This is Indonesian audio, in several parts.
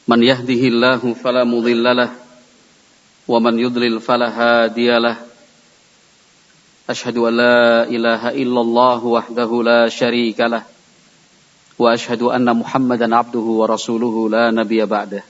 من يهده الله فلا مضل له ومن يضلل فلا هادي له أشهد أن لا إله إلا الله وحده لا شريك له وأشهد أن محمدا عبده ورسوله لا نبي بعده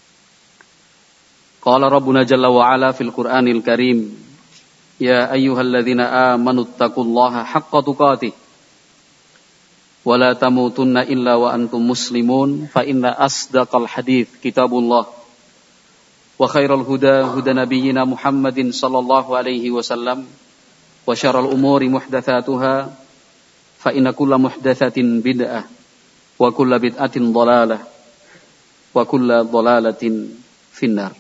قال ربنا جل وعلا في القرآن الكريم يا أيها الذين آمنوا اتقوا الله حق تقاته ولا تموتن إلا وأنتم مسلمون فإن أصدق الحديث كتاب الله وخير الهدى هدى نبينا محمد صلى الله عليه وسلم وشر الأمور محدثاتها فإن كل محدثة بدعة وكل بدعة ضلالة وكل ضلالة في النار.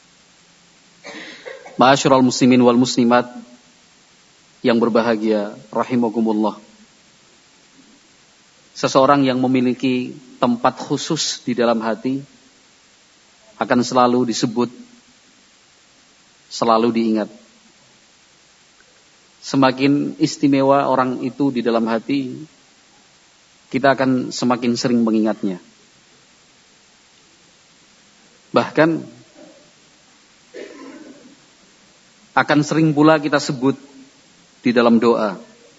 Ma'asyiral muslimin wal muslimat yang berbahagia rahimakumullah. Seseorang yang memiliki tempat khusus di dalam hati akan selalu disebut, selalu diingat. Semakin istimewa orang itu di dalam hati, kita akan semakin sering mengingatnya. Bahkan akan sering pula kita sebut di dalam doa.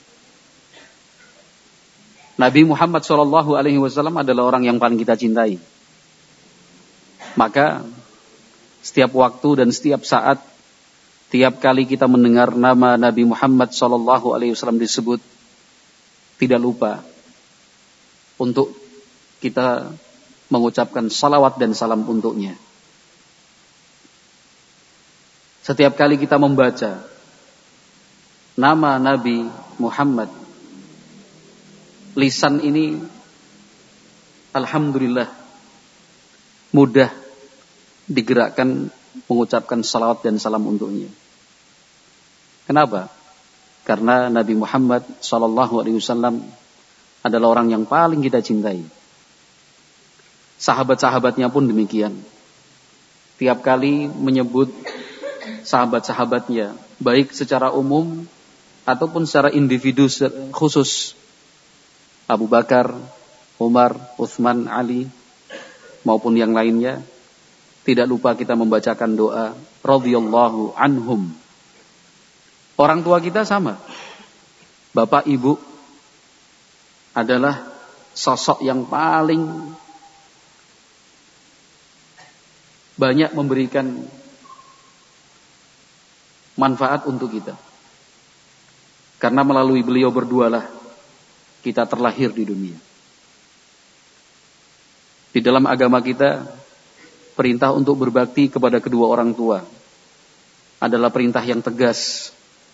Nabi Muhammad SAW adalah orang yang paling kita cintai. Maka setiap waktu dan setiap saat, tiap kali kita mendengar nama Nabi Muhammad SAW disebut, tidak lupa untuk kita mengucapkan salawat dan salam untuknya. Setiap kali kita membaca nama Nabi Muhammad, lisan ini alhamdulillah mudah digerakkan mengucapkan salawat dan salam untuknya. Kenapa? Karena Nabi Muhammad SAW adalah orang yang paling kita cintai. Sahabat-sahabatnya pun demikian. Tiap kali menyebut sahabat-sahabatnya, baik secara umum ataupun secara individu khusus, Abu Bakar, Umar, Utsman, Ali, maupun yang lainnya, tidak lupa kita membacakan doa radhiyallahu anhum. Orang tua kita sama. Bapak ibu adalah sosok yang paling banyak memberikan manfaat untuk kita. Karena melalui beliau berdualah kita terlahir di dunia. Di dalam agama kita, perintah untuk berbakti kepada kedua orang tua adalah perintah yang tegas.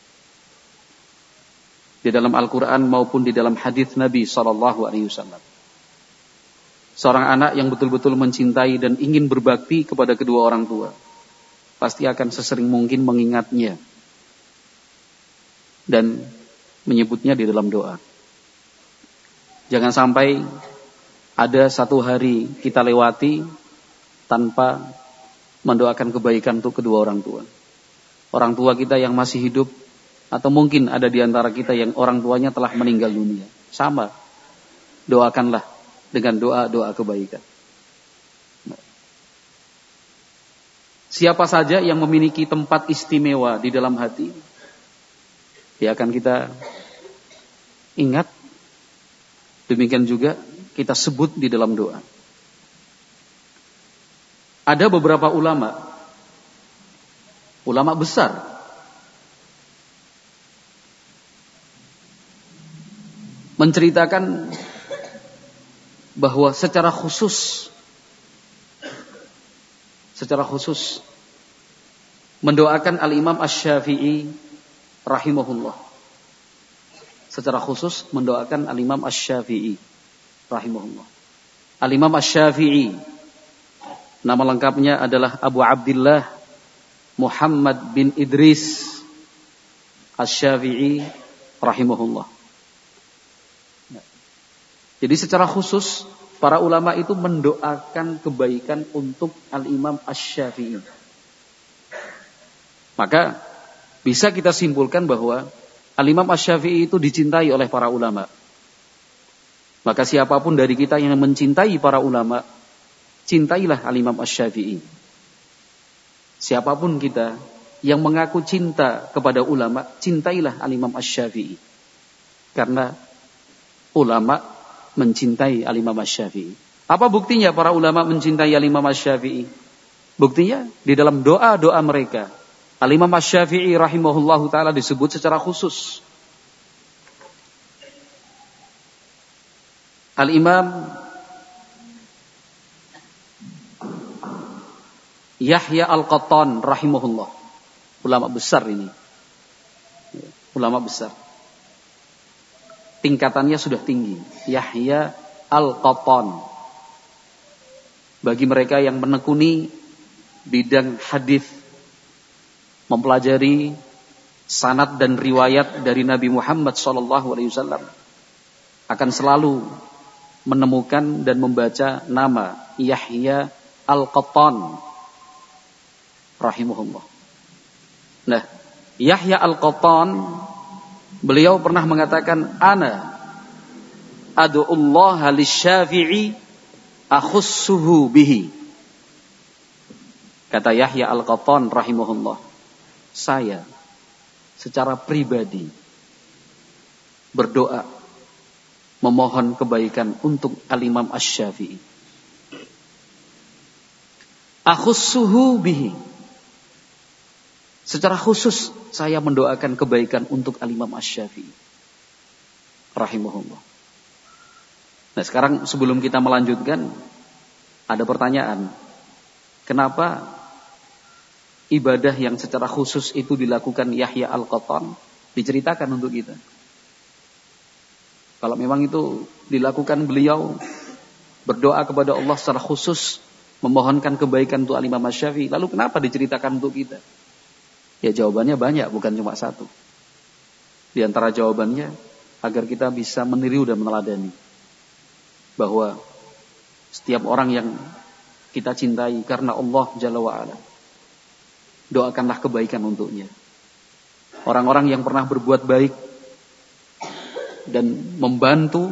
Di dalam Al-Quran maupun di dalam hadis Nabi SAW. Seorang anak yang betul-betul mencintai dan ingin berbakti kepada kedua orang tua pasti akan sesering mungkin mengingatnya dan menyebutnya di dalam doa. Jangan sampai ada satu hari kita lewati tanpa mendoakan kebaikan untuk kedua orang tua. Orang tua kita yang masih hidup, atau mungkin ada di antara kita yang orang tuanya telah meninggal dunia. Sama, doakanlah dengan doa-doa kebaikan. Siapa saja yang memiliki tempat istimewa di dalam hati, dia akan kita ingat. Demikian juga kita sebut di dalam doa. Ada beberapa ulama besar menceritakan bahwa secara khusus mendoakan Al-Imam Asy-Syafi'i rahimahullah. Secara khusus mendoakan Al-Imam Asy-Syafi'i rahimahullah. Al-Imam Asy-Syafi'i, nama lengkapnya adalah Abu Abdillah Muhammad bin Idris Asy-Syafi'i rahimahullah. Jadi secara khusus para ulama itu mendoakan kebaikan untuk Al-Imam Asy-Syafi'i. Maka bisa kita simpulkan bahwa Al-Imam Asy-Syafi'i itu dicintai oleh para ulama. Maka siapapun dari kita yang mencintai para ulama, cintailah Al-Imam Asy-Syafi'i. Siapapun kita yang mengaku cinta kepada ulama, cintailah Al-Imam Asy-Syafi'i. Karena ulama mencintai Al-Imam Asy-Syafi'i. Apa buktinya para ulama mencintai Al-Imam Asy-Syafi'i? Buktinya di dalam doa-doa mereka. Al-Imam Asy-Syafi'i rahimahullahu ta'ala disebut secara khusus. Al-Imam Yahya Al-Qattan rahimahullah. Ulama besar ini. Ulama besar. Tingkatannya sudah tinggi. Yahya Al-Qattan. Bagi mereka yang menekuni bidang hadis, mempelajari sanad dan riwayat dari Nabi Muhammad SAW, akan selalu menemukan dan membaca nama Yahya Al-Qattan rahimahullah. Nah, Yahya Al-Qattan, beliau pernah mengatakan, ana ad'ullaha lisy-Syafi'i akhussuhu bihi. Kata Yahya Al-Qattan rahimahullah, saya secara pribadi berdoa memohon kebaikan untuk Al-Imam Asy-Syafi'i. Akhussuhu bihi. Secara khusus saya mendoakan kebaikan untuk Al-Imam Asy-Syafi'i rahimahullah. Nah, sekarang sebelum kita melanjutkan, ada pertanyaan. Kenapa ibadah yang secara khusus itu dilakukan Yahya Al-Qattan diceritakan untuk kita? Kalau memang itu dilakukan beliau berdoa kepada Allah secara khusus, memohonkan kebaikan untuk Al-Imam Asy-Syafi'i, lalu kenapa diceritakan untuk kita? Ya jawabannya banyak, bukan cuma satu. Di antara jawabannya, agar kita bisa meniru dan meneladani bahwa setiap orang yang kita cintai karena Allah Jalla wa'ala, doakanlah kebaikan untuknya. Orang-orang yang pernah berbuat baik dan membantu,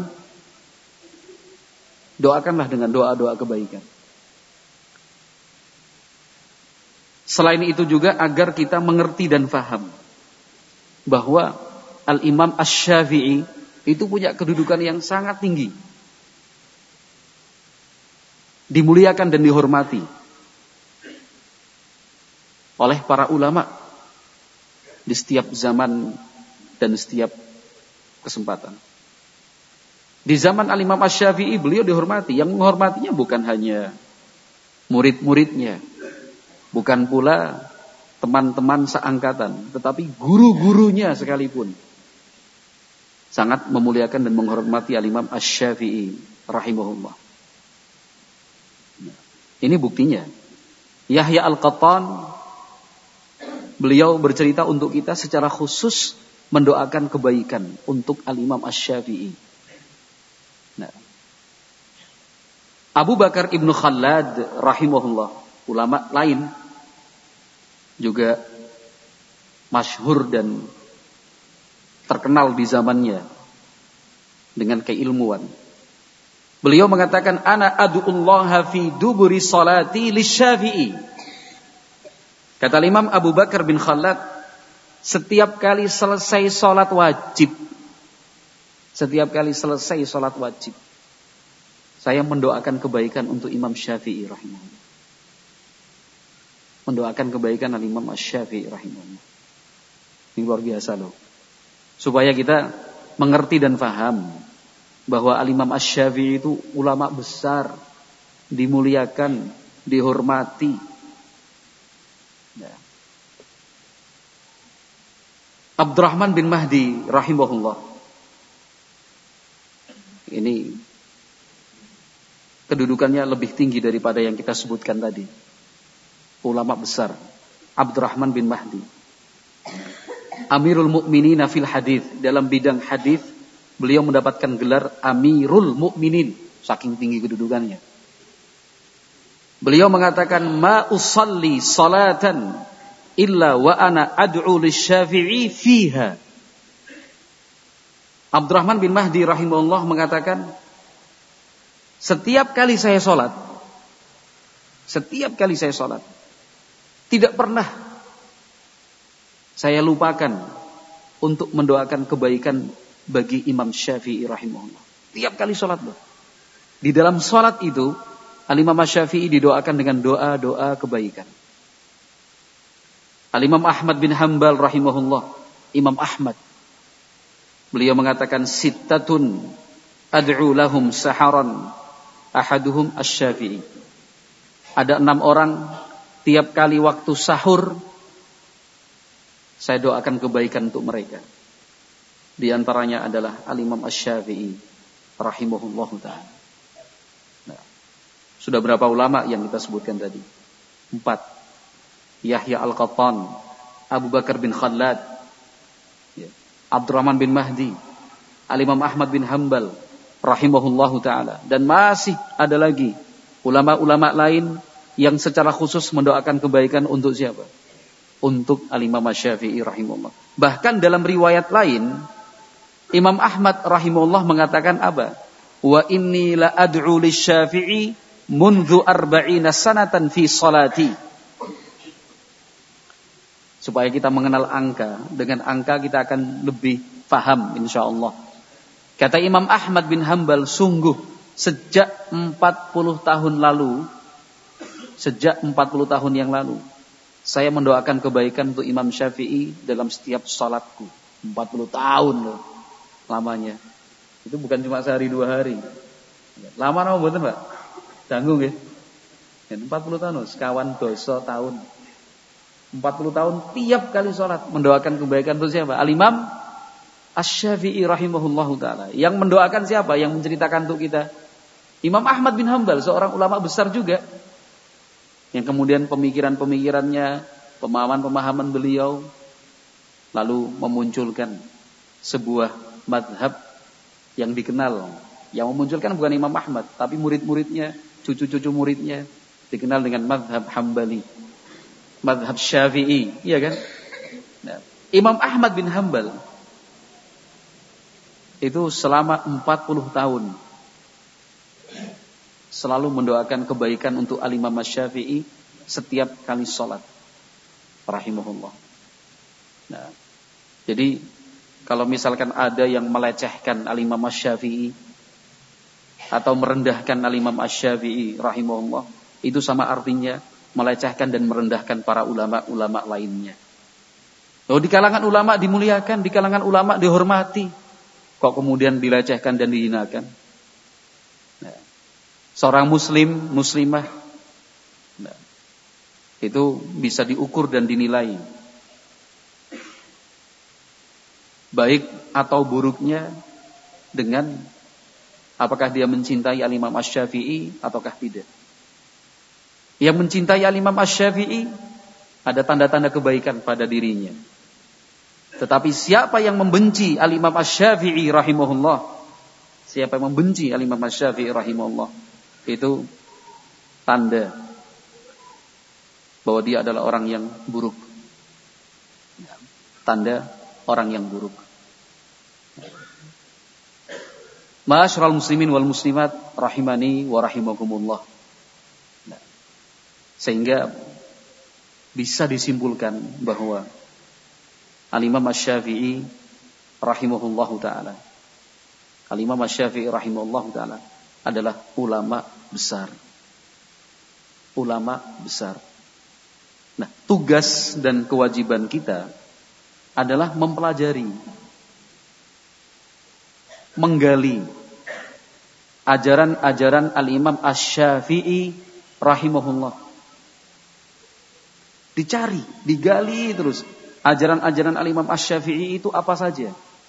doakanlah dengan doa-doa kebaikan. Selain itu juga agar kita mengerti dan faham bahwa Al-Imam Asy-Syafi'i itu punya kedudukan yang sangat tinggi, dimuliakan dan dihormati oleh para ulama di setiap zaman dan setiap kesempatan. Di zaman Al-Imam Asy-Syafi'i beliau dihormati. Yang menghormatinya bukan hanya murid-muridnya, bukan pula teman-teman seangkatan, tetapi guru-gurunya sekalipun sangat memuliakan dan menghormati Al-Imam Asy-Syafi'i rahimahullah. Ini buktinya. Yahya Al-Qattan, beliau bercerita untuk kita secara khusus mendoakan kebaikan untuk Al-Imam Asy-Syafi'i. Nah, Abu Bakar Ibn Khallad rahimahullah, ulama lain juga masyhur dan terkenal di zamannya dengan keilmuan. Beliau mengatakan, ana ad'ullaha fi duburi salati lisy-Syafi'i. Kata Imam Abu Bakar bin Khallad, setiap kali selesai salat wajib, saya mendoakan kebaikan untuk Imam Syafi'i rahimahullah. Mendoakan kebaikan Al-Imam Asy-Syafi'i rahimahullah. Ini luar biasa loh. Supaya kita mengerti dan faham bahwa Al-Imam Asy-Syafi'i itu ulama besar, dimuliakan, dihormati. Nah. Abdurrahman bin Mahdi rahimahullah. Ini kedudukannya lebih tinggi daripada yang kita sebutkan tadi. Ulama besar, Abdurrahman bin Mahdi, Amirul Mukminin fil hadis. Dalam bidang hadis beliau mendapatkan gelar Amirul Mukminin, saking tinggi kedudukannya. Beliau mengatakan, ma usalli salatan illa wa ana ad'u lisy-Syafi'i fiha. Abdurrahman bin Mahdi rahimahullah mengatakan, setiap kali saya sholat, Setiap kali saya sholat, tidak pernah saya lupakan untuk mendoakan kebaikan bagi Imam Syafi'i rahimahullah. Tiap kali sholat loh. Di dalam sholat itu, Al-Imam Syafi'i didoakan dengan doa-doa kebaikan. Al-Imam Ahmad bin Hanbal rahimahullah, Imam Ahmad, beliau mengatakan sittatun ad'u lahum saharan ahaduhum asy-Syafi'i. Ada 6 orang tiap kali waktu sahur saya doakan kebaikan untuk mereka. Di antaranya adalah Al-Imam Asy-Syafi'i rahimahullahu ta'ala. Nah, sudah berapa ulama yang kita sebutkan tadi? 4. Yahya Al-Qattan, Abu Bakar bin Khallad, Abdurrahman bin Mahdi, Al-Imam Ahmad bin Hanbal rahimahullahu ta'ala. Dan masih ada lagi ulama-ulama lain yang secara khusus mendoakan kebaikan untuk siapa? Untuk Al-Imam Syafi'i rahimahullah. Bahkan dalam riwayat lain, Imam Ahmad rahimahullah mengatakan apa? Wa inni la ad'u lisy-Syafi'i mundzu 40 sanatan fi salati. Supaya kita mengenal angka, dengan angka kita akan lebih paham insyaallah. Kata Imam Ahmad bin Hanbal, sungguh sejak 40 tahun lalu, sejak 40 tahun yang lalu, saya mendoakan kebaikan untuk Imam Syafi'i dalam setiap salatku. 40 tahun loh lamanya. Itu bukan cuma sehari 2 hari. Lama nama mboten, Pak? Tanggung ya. 40 tahun loh, sekawan dosa tahun. 40 tahun tiap kali salat mendoakan kebaikan untuk siapa? Al-Imam Asy-Syafi'i rahimahullahu taala. Yang mendoakan siapa? Yang menceritakan untuk kita Imam Ahmad bin Hanbal, seorang ulama besar juga. Yang kemudian pemikiran-pemikirannya, pemahaman-pemahaman beliau lalu memunculkan sebuah madhab yang dikenal. Yang memunculkan bukan Imam Ahmad, tapi murid-muridnya, cucu-cucu muridnya dikenal dengan madhab Hambali, madhab Syafi'i, iya kan? Nah, Imam Ahmad bin Hanbal itu selama 40 tahun selalu mendoakan kebaikan untuk Al-Imam Syafi'i setiap kali sholat rahimahullah. Nah, jadi kalau misalkan ada yang melecehkan Al-Imam Syafi'i atau merendahkan Al-Imam Syafi'i rahimahullah, itu sama artinya melecehkan dan merendahkan para ulama-ulama lainnya. Oh, di kalangan ulama dimuliakan, di kalangan ulama dihormati, kok kemudian dilecehkan dan dihinakan? Nah, seorang muslim, muslimah, nah, itu bisa diukur dan dinilai baik atau buruknya dengan apakah dia mencintai Al-Imam Asy-Syafi'i ataukah tidak. Yang mencintai Al-Imam Asy-Syafi'i ada tanda-tanda kebaikan pada dirinya. Tetapi siapa yang membenci Al-Imam Asy-Syafi'i rahimahullah, siapa yang membenci Al-Imam Asy-Syafi'i rahimahullah, itu tanda bahwa dia adalah orang yang buruk. Tanda orang yang buruk. Ma'asyiral muslimin wal muslimat rahimani wa rahimakumullah. Sehingga bisa disimpulkan bahwa Al-Imam Asy-Syafi'i rahimahullahu ta'ala, Al-Imam Asy-Syafi'i rahimahullahu ta'ala adalah ulama besar. Ulama besar. Nah, tugas dan kewajiban kita adalah mempelajari, menggali ajaran-ajaran Al-Imam Asy-Syafi'i rahimahullah. Dicari, digali terus. Ajaran-ajaran Al-Imam Asy-Syafi'i itu apa saja?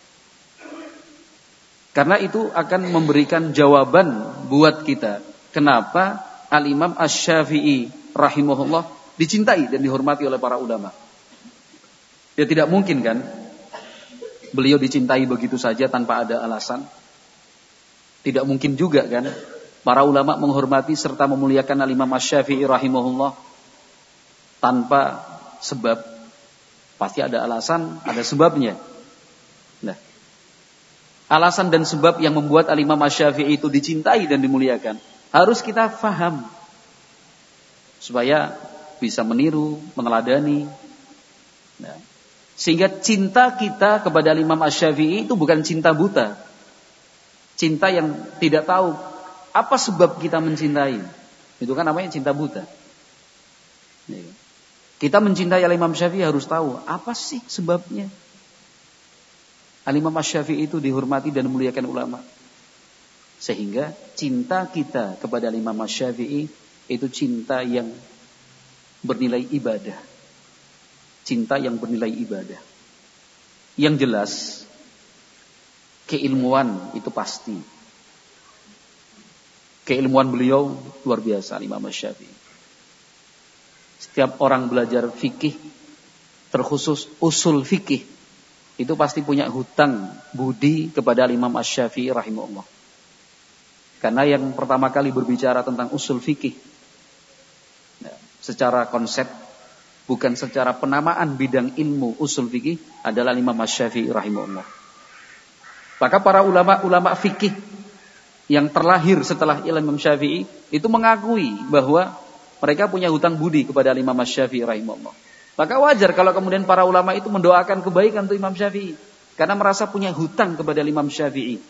Karena itu akan memberikan jawaban buat kita. Kenapa Al-Imam Asy-Syafi'i rahimahullah dicintai dan dihormati oleh para ulama? Ya tidak mungkin kan beliau dicintai begitu saja tanpa ada alasan. Tidak mungkin juga kan para ulama menghormati serta memuliakan Al-Imam Asy-Syafi'i rahimahullah tanpa sebab. Pasti ada alasan, ada sebabnya. Nah, alasan dan sebab yang membuat Al-Imam Asy-Syafi'i itu dicintai dan dimuliakan harus kita faham. supaya bisa meniru, meneladani. Nah, sehingga cinta kita kepada Imam Asy-Syafi'i itu bukan cinta buta. Cinta yang tidak tahu apa sebab kita mencintai. Itu kan namanya cinta buta. Kita mencintai Imam Syafi'i harus tahu apa sih sebabnya. Imam Asy-Syafi'i itu dihormati dan dimuliakan ulama. Sehingga cinta kita kepada Imam Asy-Syafi'i itu cinta yang bernilai ibadah. Cinta yang bernilai ibadah. Yang jelas, keilmuan itu pasti. Keilmuan beliau luar biasa, Imam Asy-Syafi'i. Setiap orang belajar fikih, terkhusus usul fikih, itu pasti punya hutang budi kepada Imam Asy-Syafi'i rahimahullah. Karena yang pertama kali berbicara tentang usul fikih, secara konsep, bukan secara penamaan bidang ilmu usul fikih, adalah Imam Asy-Syafi'i rahimahullah. Maka para ulama fikih yang terlahir setelah Imam Syafi'i itu mengakui bahwa mereka punya hutang budi kepada Imam Asy-Syafi'i rahimahullah. Maka wajar kalau kemudian para ulama itu mendoakan kebaikan untuk Imam Syafi'i, karena merasa punya hutang kepada Imam Syafi'i.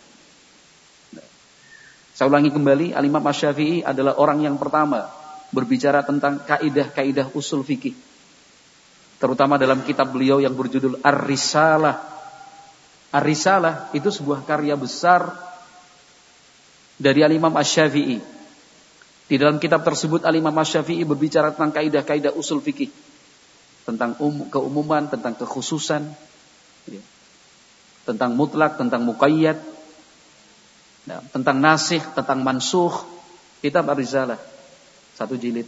Saya ulangi kembali, Imam Asy-Syafi'i adalah orang yang pertama berbicara tentang kaidah-kaidah usul fikih. Terutama dalam kitab beliau yang berjudul Ar-Risalah. Ar-Risalah itu sebuah karya besar dari Imam Asy-Syafi'i. Di dalam kitab tersebut Imam Asy-Syafi'i berbicara tentang kaidah-kaidah usul fikih. Tentang keumuman, tentang kekhususan, tentang mutlak, tentang muqayyad, tentang nasikh, tentang mansukh. Kitab Ar-Risalah 1 jilid.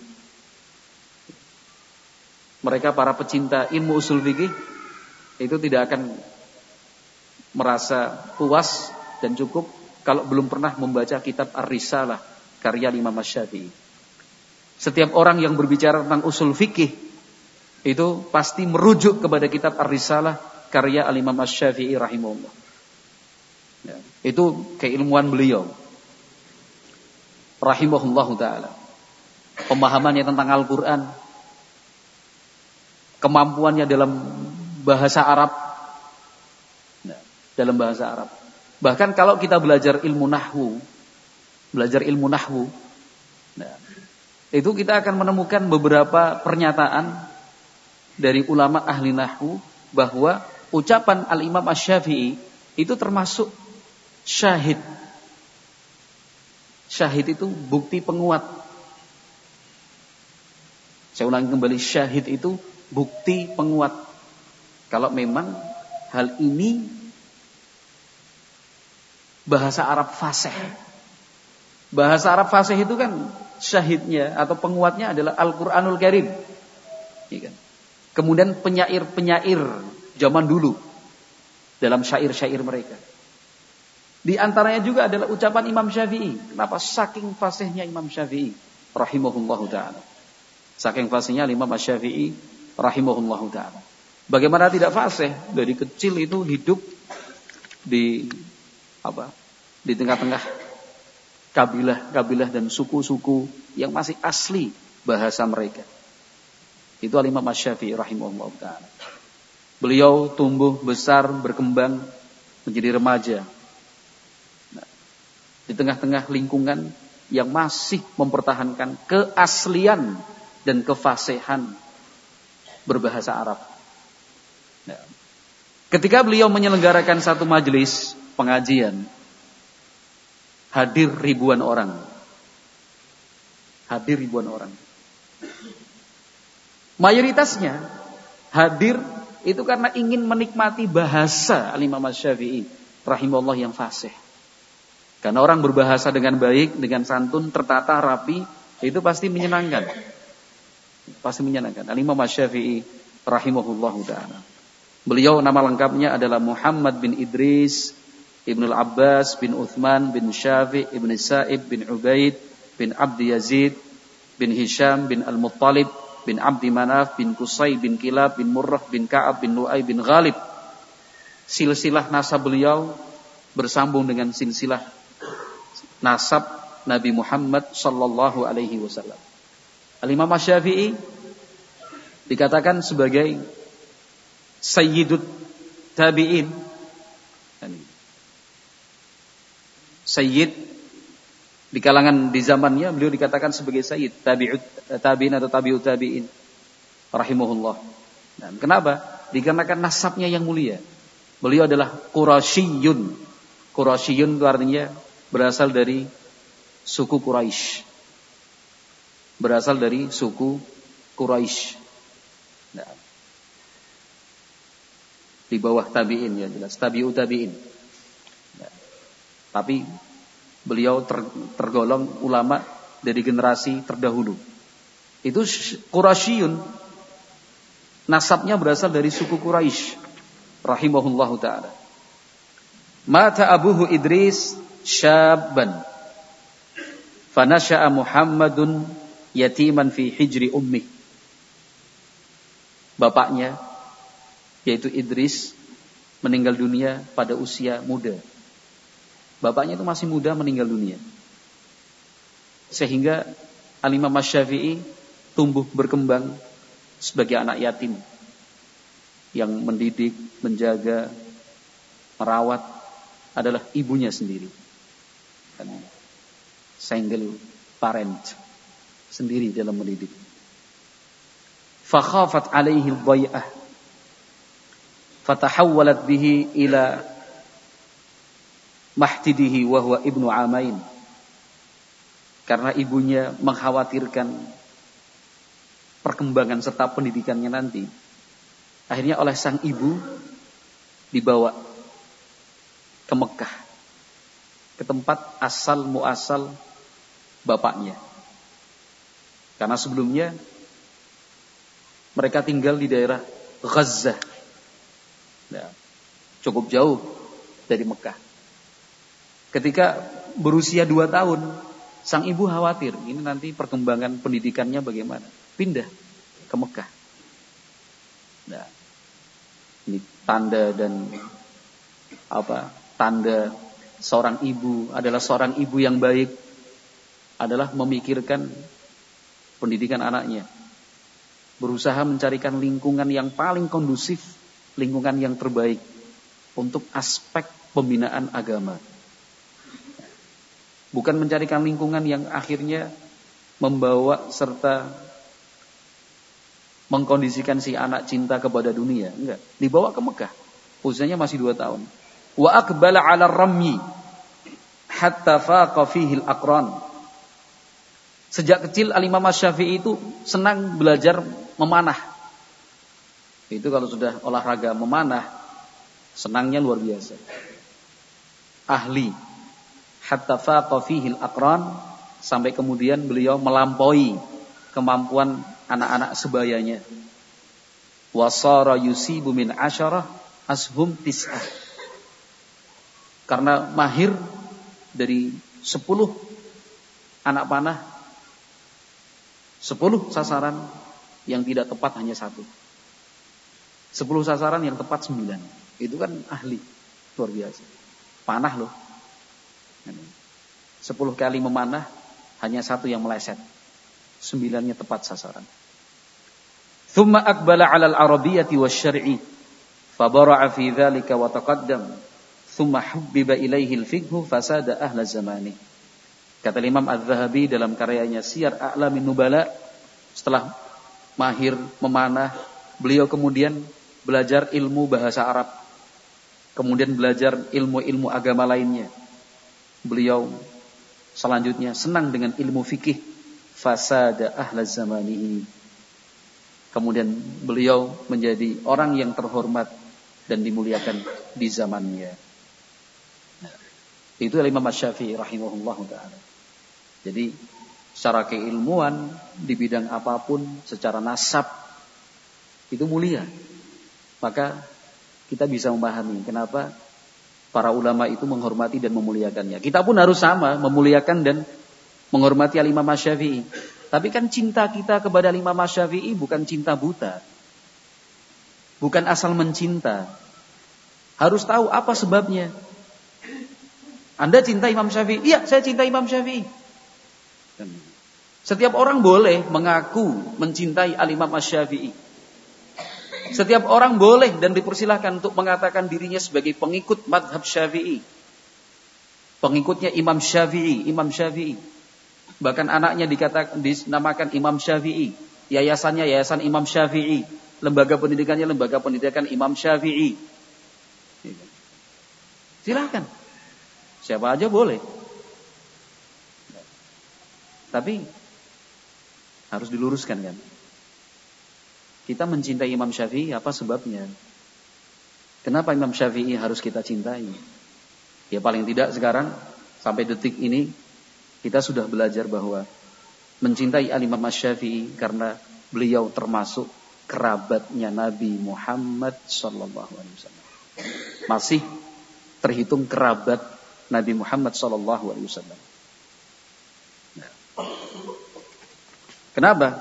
Mereka para pecinta ilmu usul fikih itu tidak akan merasa puas dan cukup kalau belum pernah membaca kitab Ar-Risalah karya Imam Asy-Syafi'i. Setiap orang yang berbicara tentang usul fikih itu pasti merujuk kepada kitab Ar-Risalah karya Imam Asy-Syafi'i rahimahullah. Ya, itu keilmuan beliau rahimahullahu ta'ala. Pemahamannya tentang Al-Quran, kemampuannya dalam bahasa Arab, bahkan kalau kita belajar ilmu nahwu, itu kita akan menemukan beberapa pernyataan dari ulama ahli nahwu bahwa ucapan Al-Imam Asy-Syafi'i itu termasuk syahid. Syahid itu bukti penguat. Saya ulangi kembali, syahid itu bukti penguat. Kalau memang hal ini bahasa Arab fasih. Bahasa Arab fasih itu kan syahidnya atau penguatnya adalah Al-Quranul Karim. Ya kan? Kemudian penyair-penyair zaman dulu dalam syair-syair mereka. Di antaranya juga adalah ucapan Imam Syafi'i. Kenapa? Saking fasihnya Imam Syafi'i rahimahullahu ta'ala. Saking fasihnya Imam Asy-Syafi'i rahimahullahu ta'ala. Bagaimana tidak fasih? Dari kecil itu hidup di tengah-tengah kabilah dan suku-suku yang masih asli bahasa mereka. Itu Imam Asy-Syafi'i rahimahullahu ta'ala. Beliau tumbuh besar, berkembang menjadi remaja. Di tengah-tengah lingkungan yang masih mempertahankan keaslian dan kefasihan berbahasa Arab. Ketika beliau menyelenggarakan satu majelis pengajian, hadir ribuan orang. Mayoritasnya hadir itu karena ingin menikmati bahasa Imam Asy-Syafi'i rahimahullah yang fasih. Karena orang berbahasa dengan baik, dengan santun, tertata, rapi, itu pasti menyenangkan. Imam Asy-Syafi'i rahimahullahu ta'ala. Beliau nama lengkapnya adalah Muhammad bin Idris Ibn al-Abbas bin Uthman bin Syafi' Ibn Sa'ib bin Ubaid bin Abdi Yazid bin Hisham bin Al-Muttalib bin Abdi Manaf bin Qusay bin Kilab bin Murrah bin Ka'ab bin Lu'ay bin Ghalib. Silsilah nasab beliau bersambung dengan silsilah nasab Nabi Muhammad sallallahu alaihi wasallam. Al-Imam Asy-Syafi'i dikatakan sebagai sayyidut tabi'in. Sayyid di kalangan di zamannya, beliau dikatakan sebagai sayyid tabi'in atau tabi'ut tabi'in rahimahullah. Dan kenapa? Dikarenakan nasabnya yang mulia. Beliau adalah Quraisyun. Quraisyun itu artinya berasal dari suku Quraisy. Berasal dari suku Quraisy. Nah, di bawah tabi'in ya jelas, tabi'ut tabi'in. Nah, tapi beliau tergolong ulama dari generasi terdahulu. Itu Quraisyun, nasabnya berasal dari suku Quraisy rahimahullahu taala. Mata abuhu Idris syabban fanasha'a Muhammadun yatiman fi hijri ummi. Bapaknya yaitu Idris meninggal dunia pada usia muda. Bapaknya itu masih muda meninggal dunia. Sehingga Al-Imam Asy-Syafi'i tumbuh berkembang sebagai anak yatim yang mendidik, menjaga, merawat adalah ibunya sendiri. Single parent, sendiri dalam mendidik. Fakhafat alaihi al-dhai'ah fatahawwalat bihi ila mahtidihi wa huwa ibnu amain. Karena ibunya mengkhawatirkan perkembangan serta pendidikannya nanti, akhirnya oleh sang ibu dibawa ke Mekah, ke tempat asal muasal bapaknya. Karena sebelumnya mereka tinggal di daerah Gaza, nah, cukup jauh dari Mekah. Ketika berusia 2 tahun, sang ibu khawatir, ini nanti perkembangan pendidikannya bagaimana? Pindah ke Mekah. Nah, ini tanda tanda seorang ibu adalah seorang ibu yang baik adalah memikirkan pendidikan anaknya. Berusaha mencarikan lingkungan yang paling kondusif, lingkungan yang terbaik untuk aspek pembinaan agama. Bukan mencarikan lingkungan yang akhirnya membawa serta mengkondisikan si anak cinta kepada dunia. Enggak, dibawa ke Mekah. Usianya masih 2 tahun. Wa aqbala 'ala ramyi hatta faqa fihi al-aqran. Sejak kecil Al-Imam Asy-Syafi'i itu senang belajar memanah. Itu kalau sudah olahraga memanah, senangnya luar biasa. Ahli. Hatta faqa fihi al-aqran, sampai kemudian beliau melampaui kemampuan anak-anak sebayanya. Wa sara yusibu min 'asharah ashum tis'ah. Karena mahir dari 10 anak panah, 10 sasaran yang tidak tepat hanya 1. 10 sasaran yang tepat 9. Itu kan ahli, luar biasa. Panah loh. 10 kali memanah, hanya 1 yang meleset. 9-nya tepat sasaran. Thumma aqbala 'ala al-arabiyyati wasyar'i fabara'a fi dzalika wa taqaddam. Thumma hubbiba ilaihi al-fiqhu fasada ahla zamani. Kata Imam Az-Zahabi dalam karyanya Siyar A'lamin Nubala, setelah mahir memanah, beliau kemudian belajar ilmu bahasa Arab, kemudian belajar ilmu-ilmu agama lainnya. Beliau selanjutnya senang dengan ilmu fikih, fasada ahla zamanihi. Kemudian beliau menjadi orang yang terhormat dan dimuliakan di zamannya. Itu Imam Asy-Syafi'i rahimahullah ta'ala. Jadi secara keilmuan di bidang apapun, secara nasab itu mulia. Maka kita bisa memahami kenapa para ulama itu menghormati dan memuliakannya. Kita pun harus sama memuliakan dan menghormati Al-Imam Asy-Syafi'i. Tapi kan cinta kita kepada Al-Imam Asy-Syafi'i bukan cinta buta. Bukan asal mencinta. Harus tahu apa sebabnya. Anda cinta Imam Syafi'i? Iya, saya cinta Imam Syafi'i. Setiap orang boleh mengaku mencintai Al-Imam Asy-Syafi'i. Setiap orang boleh dan dipersilahkan untuk mengatakan dirinya sebagai pengikut madhab Syafi'i. Pengikutnya Imam Syafi'i, Imam Syafi'i. Bahkan anaknya dinamakan Imam Syafi'i. Yayasannya Yayasan Imam Syafi'i. Lembaga pendidikannya Lembaga Pendidikan Imam Syafi'i. Silahkan. Siapa aja boleh. Tapi harus diluruskan kan. Kita mencintai Imam Syafi'i apa sebabnya? Kenapa Imam Syafi'i harus kita cintai? Ya paling tidak sekarang sampai detik ini kita sudah belajar bahwa mencintai Al-Imam Asy-Syafi'i karena beliau termasuk kerabatnya Nabi Muhammad sallallahu alaihi wasallam. Masih terhitung kerabat Nabi Muhammad sallallahu alaihi wasallam. Kenapa?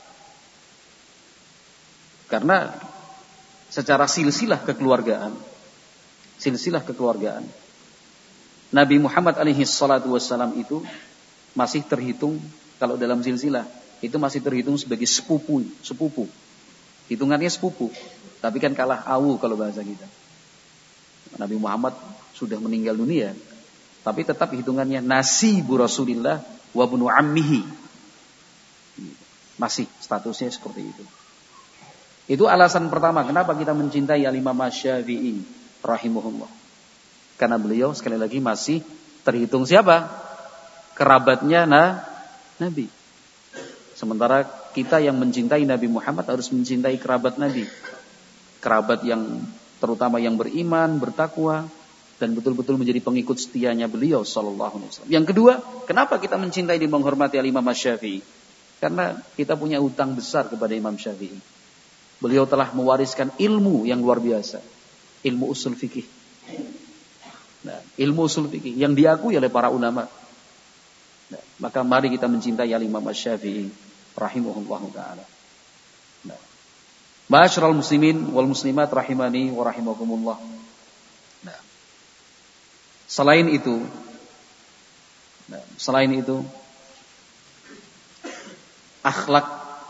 Karena secara silsilah kekeluargaan Nabi Muhammad alaihi salatu wassalam itu masih terhitung, kalau dalam silsilah itu masih terhitung sebagai sepupu. Hitungannya sepupu, tapi kan kalah awu kalau bahasa kita. Nabi Muhammad sudah meninggal dunia, tapi tetap hitungannya nasibu Rasulillah wa bunu ammihi. Masih statusnya seperti itu. Itu alasan pertama kenapa kita mencintai Al-Imam Asy-Syafi'i rahimahullah. Karena beliau sekali lagi masih terhitung siapa? Kerabatnya Nabi. Sementara kita yang mencintai Nabi Muhammad harus mencintai kerabat Nabi. Kerabat yang terutama yang beriman, bertakwa dan betul-betul menjadi pengikut setianya beliau sallallahu alaihi wasallam. Yang kedua, kenapa kita mencintai dan menghormati Al-Imam Asy-Syafi'i? Karena kita punya utang besar kepada Imam Syafi'i. Beliau telah mewariskan ilmu yang luar biasa. Ilmu usul fikih. Nah, ilmu usul fikih yang diakui oleh para ulama. Nah, maka mari kita mencintai Al-Imam Asy-Syafi'i rahimahullahu ta'ala. Nah, ma'asyiral muslimin wal muslimat rahimani wa rahimakumullah. Nah, selain itu akhlak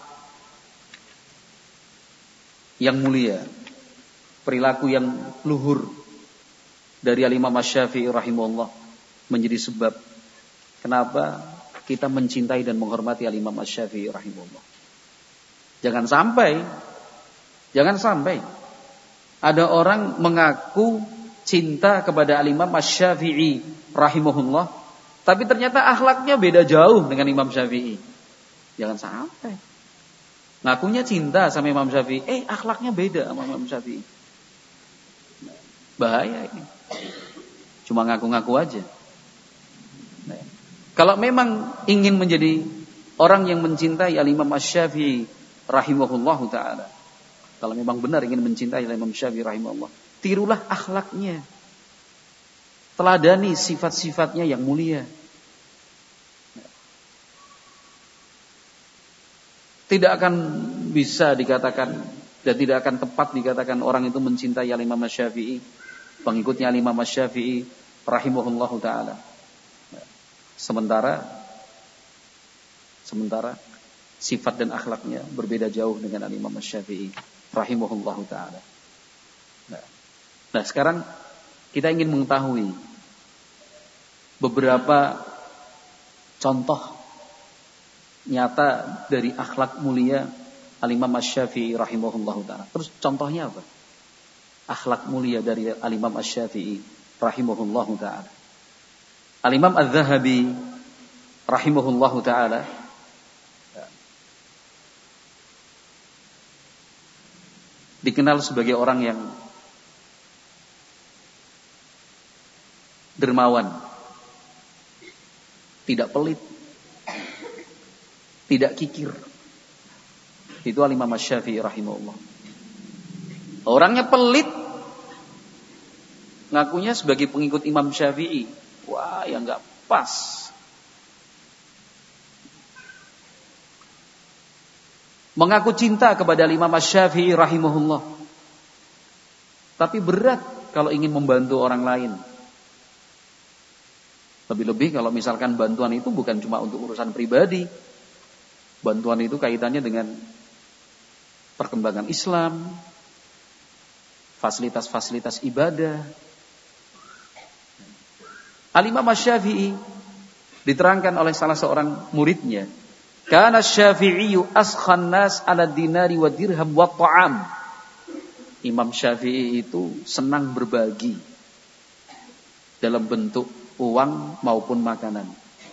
yang mulia, perilaku yang luhur dari Al-Imam Asy-Syafi'i rahimahullah menjadi sebab kenapa kita mencintai dan menghormati Al-Imam Asy-Syafi'i rahimahullah. Jangan sampai ada orang mengaku cinta kepada Al-Imam Asy-Syafi'i rahimahullah, tapi ternyata akhlaknya beda jauh dengan Imam Syafi'i. Jangan sampai. Ngakunya cinta sama Imam Syafi'i, akhlaknya beda sama Imam Syafi'i. Bahaya ini. Cuma ngaku-ngaku aja. Nah, kalau memang ingin menjadi orang yang mencintai Al-Imam Asy-Syafi'i rahimahullahu ta'ala, kalau memang benar ingin mencintai Al-Imam Syafi'i rahimahullah, tirulah akhlaknya. Teladani sifat-sifatnya yang mulia. Tidak akan bisa dikatakan dan tidak akan tepat dikatakan orang itu mencintai Al-Imam Asy-Syafi'i, pengikutnya Al-Imam Asy-Syafi'i rahimahullahu ta'ala. Sementara sifat dan akhlaknya berbeda jauh dengan Al-Imam Asy-Syafi'i rahimahullahu ta'ala. Nah, sekarang kita ingin mengetahui beberapa contoh nyata dari akhlak mulia Al-Imam Asy-Syafi'i rahimahullahu ta'ala. Terus contohnya apa? Akhlak mulia dari Al-Imam Asy-Syafi'i rahimahullahu ta'ala. Al-Imam Az-Zahabi rahimahullahu ta'ala dikenal sebagai orang yang dermawan, tidak pelit, tidak kikir. Itu Al-Imam Asy-Syafi'i rahimahullah. Orangnya pelit, ngakunya sebagai pengikut Imam Syafi'i. Wah, ya enggak pas. Mengaku cinta kepada Imam Asy-Syafi'i rahimahullah, tapi berat kalau ingin membantu orang lain. Lebih-lebih kalau misalkan bantuan itu bukan cuma untuk urusan pribadi, Bantuan itu kaitannya dengan perkembangan Islam, fasilitas-fasilitas ibadah. Al-Imam Asy-Syafi'i diterangkan oleh salah seorang muridnya, kana Asy-Syafi'iyyu askhan nas 'ala dinari wa dirham wa ta'am. Imam Syafi'i itu senang berbagi dalam bentuk uang maupun makanan.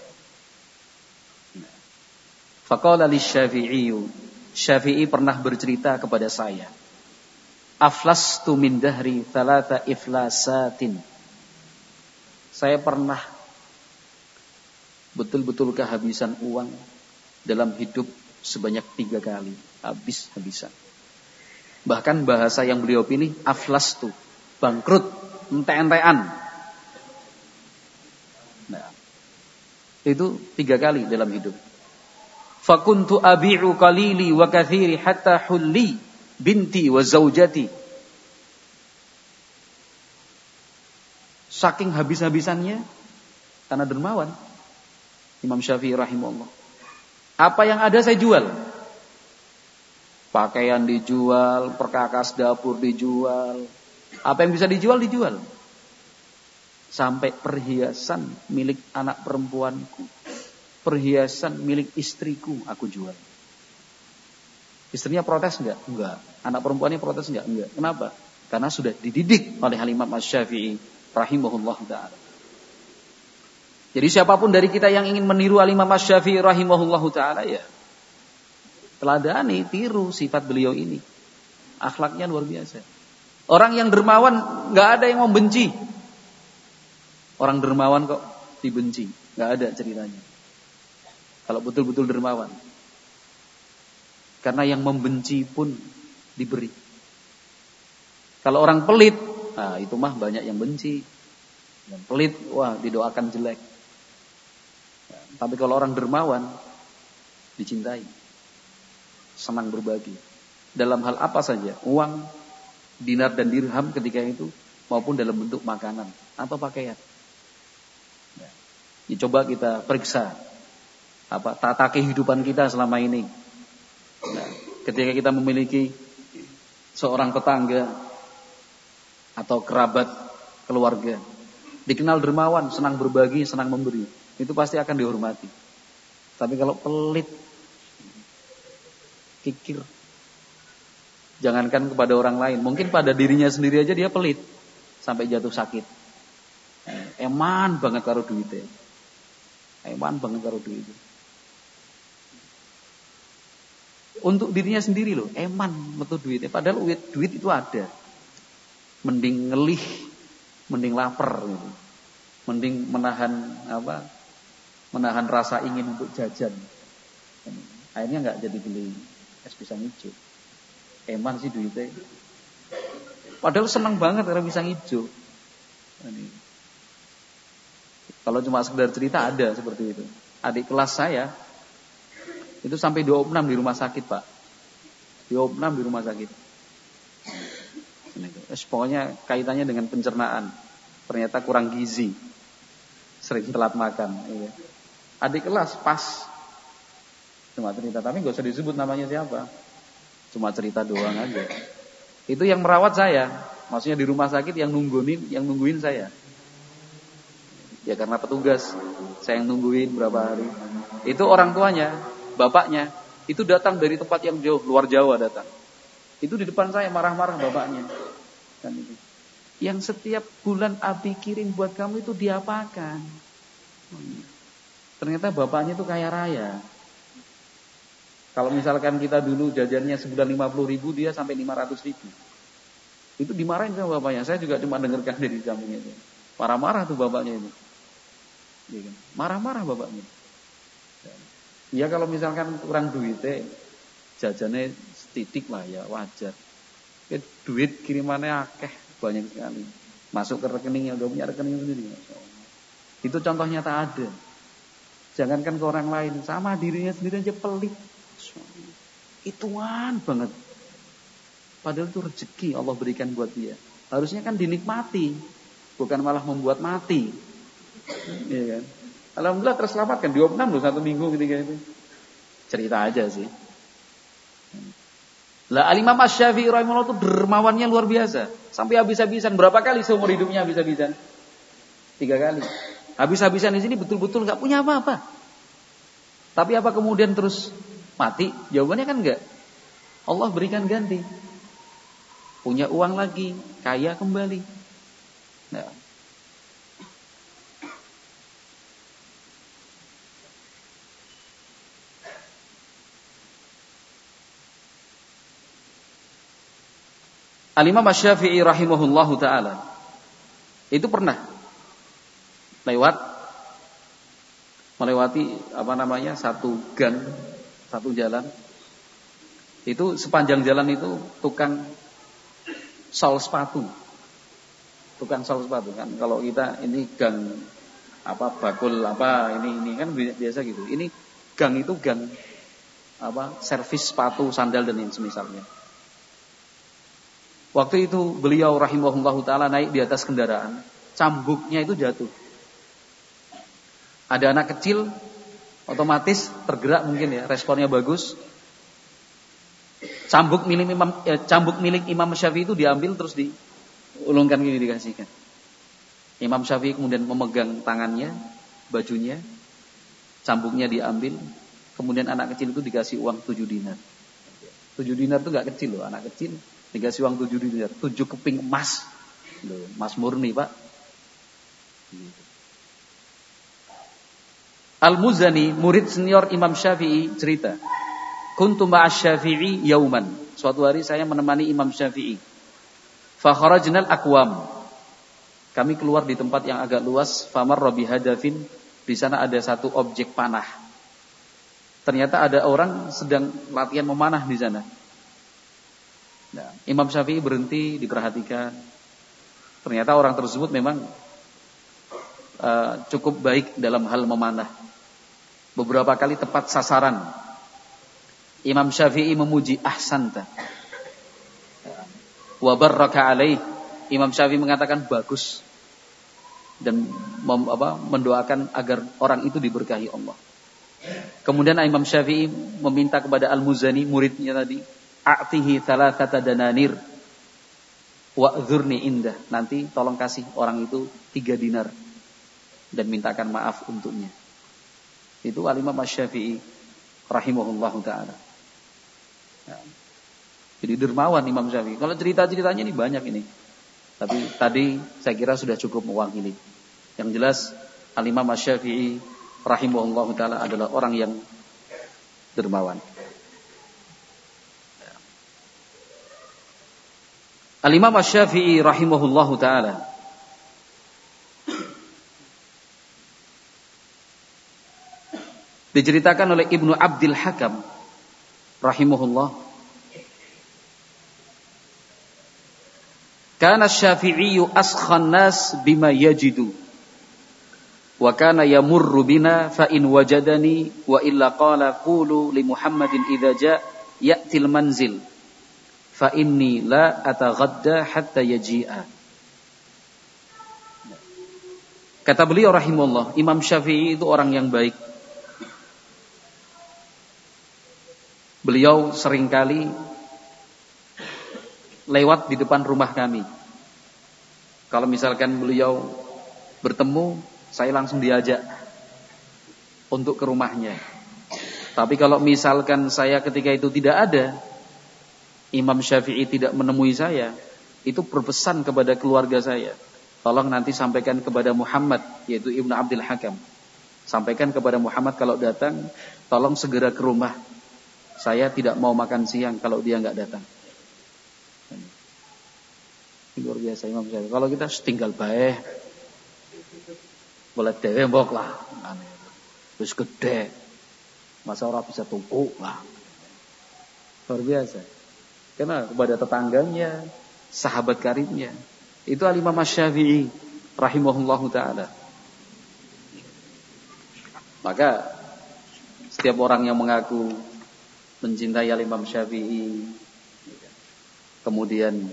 Faqala lisy-Syafi'iyyu, Syafi'i pernah bercerita kepada saya, aflastu min dahri thalatha iflasatin. Saya pernah betul-betul kehabisan uang dalam hidup sebanyak 3 kali, habis-habisan. Bahkan bahasa yang beliau pilih aflastu, bangkrut, ente-entean. Nah, itu 3 kali dalam hidup. Fakuntu abi'u qalili wa kathiri hatta hulli binti wa zaujati. Saking habis-habisannya karena dermawan Imam Syafi'i rahimahullah. Apa yang ada saya jual. Pakaian dijual, perkakas dapur dijual. Apa yang bisa dijual, dijual. Sampai perhiasan milik anak perempuanku, perhiasan milik istriku aku jual. Istrinya protes enggak? Enggak. Anak perempuannya protes enggak? Enggak. Kenapa? Karena sudah dididik oleh Imam Asy-Syafi'i rahimahullah ta'ala. Jadi siapapun dari kita yang ingin meniru Imam Asy-Syafi'i rahimahullah ta'ala, ya teladani, tiru sifat beliau ini. Akhlaknya luar biasa. Orang yang dermawan enggak ada yang membenci. Orang dermawan kok dibenci? Enggak ada ceritanya. Kalau betul-betul dermawan. Karena yang membenci pun diberi. Kalau orang pelit, nah itu mah banyak yang benci. Yang pelit, wah didoakan jelek. Tapi kalau orang dermawan, dicintai. Senang berbagi. Dalam hal apa saja, uang, dinar dan dirham ketika itu, maupun dalam bentuk makanan atau pakaian. Ya, coba kita periksa tata kehidupan kita selama ini. Nah, ketika kita memiliki seorang tetangga atau kerabat keluarga, dikenal dermawan, senang berbagi, senang memberi, itu pasti akan dihormati. Tapi kalau pelit, kikir, jangankan kepada orang lain, mungkin pada dirinya sendiri aja dia pelit sampai jatuh sakit. Eman banget karo duitnya. Eman banget karo duitnya. Untuk dirinya sendiri loh, eman metu duitnya. Padahal duit itu ada. Mending ngelih, mending lapar gitu. Mending menahan rasa ingin untuk jajan. Akhirnya enggak jadi beli es pisang hijau. Eman sih duitnya. Padahal senang banget karena pisang hijau. Kalau cuma sekedar cerita ada seperti itu. Adik kelas saya itu sampai 26 di rumah sakit, Pak. 26 di rumah sakit. Pokoknya kaitannya dengan pencernaan. Ternyata kurang gizi. Sering telat makan. Iya. Adik kelas pas. Cuma cerita, tapi gak usah disebut namanya siapa. Cuma cerita doang aja. Itu yang merawat saya. Maksudnya di rumah sakit yang nungguin saya. Ya karena petugas. Saya yang nungguin berapa hari. Itu orang tuanya, bapaknya, itu datang dari tempat yang jauh, luar Jawa datang. Itu di depan saya marah-marah bapaknya. Kan itu. Yang setiap bulan Abi kirim buat kamu itu diapakan? Ternyata bapaknya itu kaya raya. Kalau misalkan kita dulu jajannya sebulan 50.000, dia sampai 500.000. Itu dimarahin sama bapaknya. Saya juga cuma dengarkan dari samping itu. Marah-marah tuh bapaknya itu. Marah-marah bapaknya. Ya kalau misalkan kurang duitnya, jajannya setitik lah ya wajar. Duit kirimannya akeh, banyak sekali. Masuk ke rekeningnya, udah punya rekening sendiri. Itu contoh nyata ada. Jangankan ke orang lain, sama dirinya sendiri aja pelit. Ituan banget. Padahal itu rezeki Allah berikan buat dia. Harusnya kan dinikmati, bukan malah membuat mati. Iya kan? Alhamdulillah terselamatkan 26 loh 1 minggu ketika itu. Cerita aja sih. Lah Al-Imam Asy-Syafi'i rahimahullah itu dermawannya luar biasa. Sampai habis-habisan. Berapa kali seumur hidupnya habis-habisan? 3 kali. Habis-habisan di sini betul-betul nggak punya apa-apa. Tapi apa kemudian terus mati? Jawabannya kan enggak. Allah berikan ganti. Punya uang lagi, kaya kembali. Nah. Al-Imam Asy-Syafi'i rahimahullahu ta'ala itu pernah melewati satu gang, satu jalan. Itu sepanjang jalan itu tukang sol sepatu. Tukang sol sepatu kan, kalau kita ini gang bakul ini kan biasa gitu. Ini gang itu gang servis sepatu, sandal dan yang semisalnya. Waktu itu beliau rahimahullahu ta'ala naik di atas kendaraan, cambuknya itu jatuh. Ada anak kecil, otomatis tergerak mungkin ya, responnya bagus. Cambuk milik Imam Syafi'i itu diambil terus diulungkan gini, dikasihkan. Imam Syafi'i kemudian memegang tangannya, bajunya, cambuknya diambil, kemudian anak kecil itu dikasih uang 7 dinar. 7 dinar itu gak kecil loh, anak kecil dikasih uang 7 dinar, 7 keping emas. Loh, emas murni, Pak. Al-Muzani, murid senior Imam Syafi'i, cerita, kuntu ma'asy Syafi'i yauman. Suatu hari saya menemani Imam Syafi'i. Fa kharajnal aqwam. Kami keluar di tempat yang agak luas, famarra bihadafin, di sana ada satu objek panah. Ternyata ada orang sedang latihan memanah di sana. Nah, Imam Syafi'i berhenti, diperhatikan. Ternyata orang tersebut memang cukup baik dalam hal memanah. Beberapa kali tepat sasaran. Imam Syafi'i memuji, ahsanta wa baraka alaih. Imam Syafi'i mengatakan bagus dan mendoakan agar orang itu diberkahi Allah. Kemudian Imam Syafi'i meminta kepada Al-Muzani, muridnya tadi, a'tihi thalathata dananir wa'dzurni indah. Nanti tolong kasih orang itu 3 dinar dan mintakan maaf untuknya. Itu Al-Imam Asy-Syafi'i rahimahullahu ta'ala. Ya. Jadi dermawan Imam Syafi'i. Kalau cerita-ceritanya ini banyak ini. Tapi tadi saya kira sudah cukup mewakili. Yang jelas Al-Imam Asy-Syafi'i rahimahullahu ta'ala adalah orang yang dermawan. Al-Imam Asy-Syafi'i rahimahullahu ta'ala diceritakan oleh Ibnu Abdil Hakam rahimahullah, kana Asy-Syafi'i askhan nas bima yajidu wa kana yamurru bina fa in wajadani wa illa qala qulu li Muhammadin idza jaa ya'til manzil fa inni la ataghadda hatta yaji'a. Kata beliau rahimahullah, Imam Syafi'i itu orang yang baik. Beliau seringkali lewat di depan rumah kami. Kalau misalkan beliau bertemu, saya langsung diajak untuk ke rumahnya. Tapi kalau misalkan saya ketika itu tidak ada, Imam Syafi'i tidak menemui saya, itu berpesan kepada keluarga saya, tolong nanti sampaikan kepada Muhammad, yaitu Ibnu Abdil Hakam. Sampaikan kepada Muhammad kalau datang, tolong segera ke rumah. Saya tidak mau makan siang kalau dia enggak datang. Luar biasa Imam Syafi'i. Kalau kita tinggal bae, boleh dhewe mbok lah. Wis gede. Masa orang bisa tumpuk lah. Luar biasa. Karena kepada tetangganya, sahabat karibnya, itu Al-Imam Asy-Syafi'i rahimahullahu ta'ala. Maka setiap orang yang mengaku mencintai Al-Imam Syafi'i, kemudian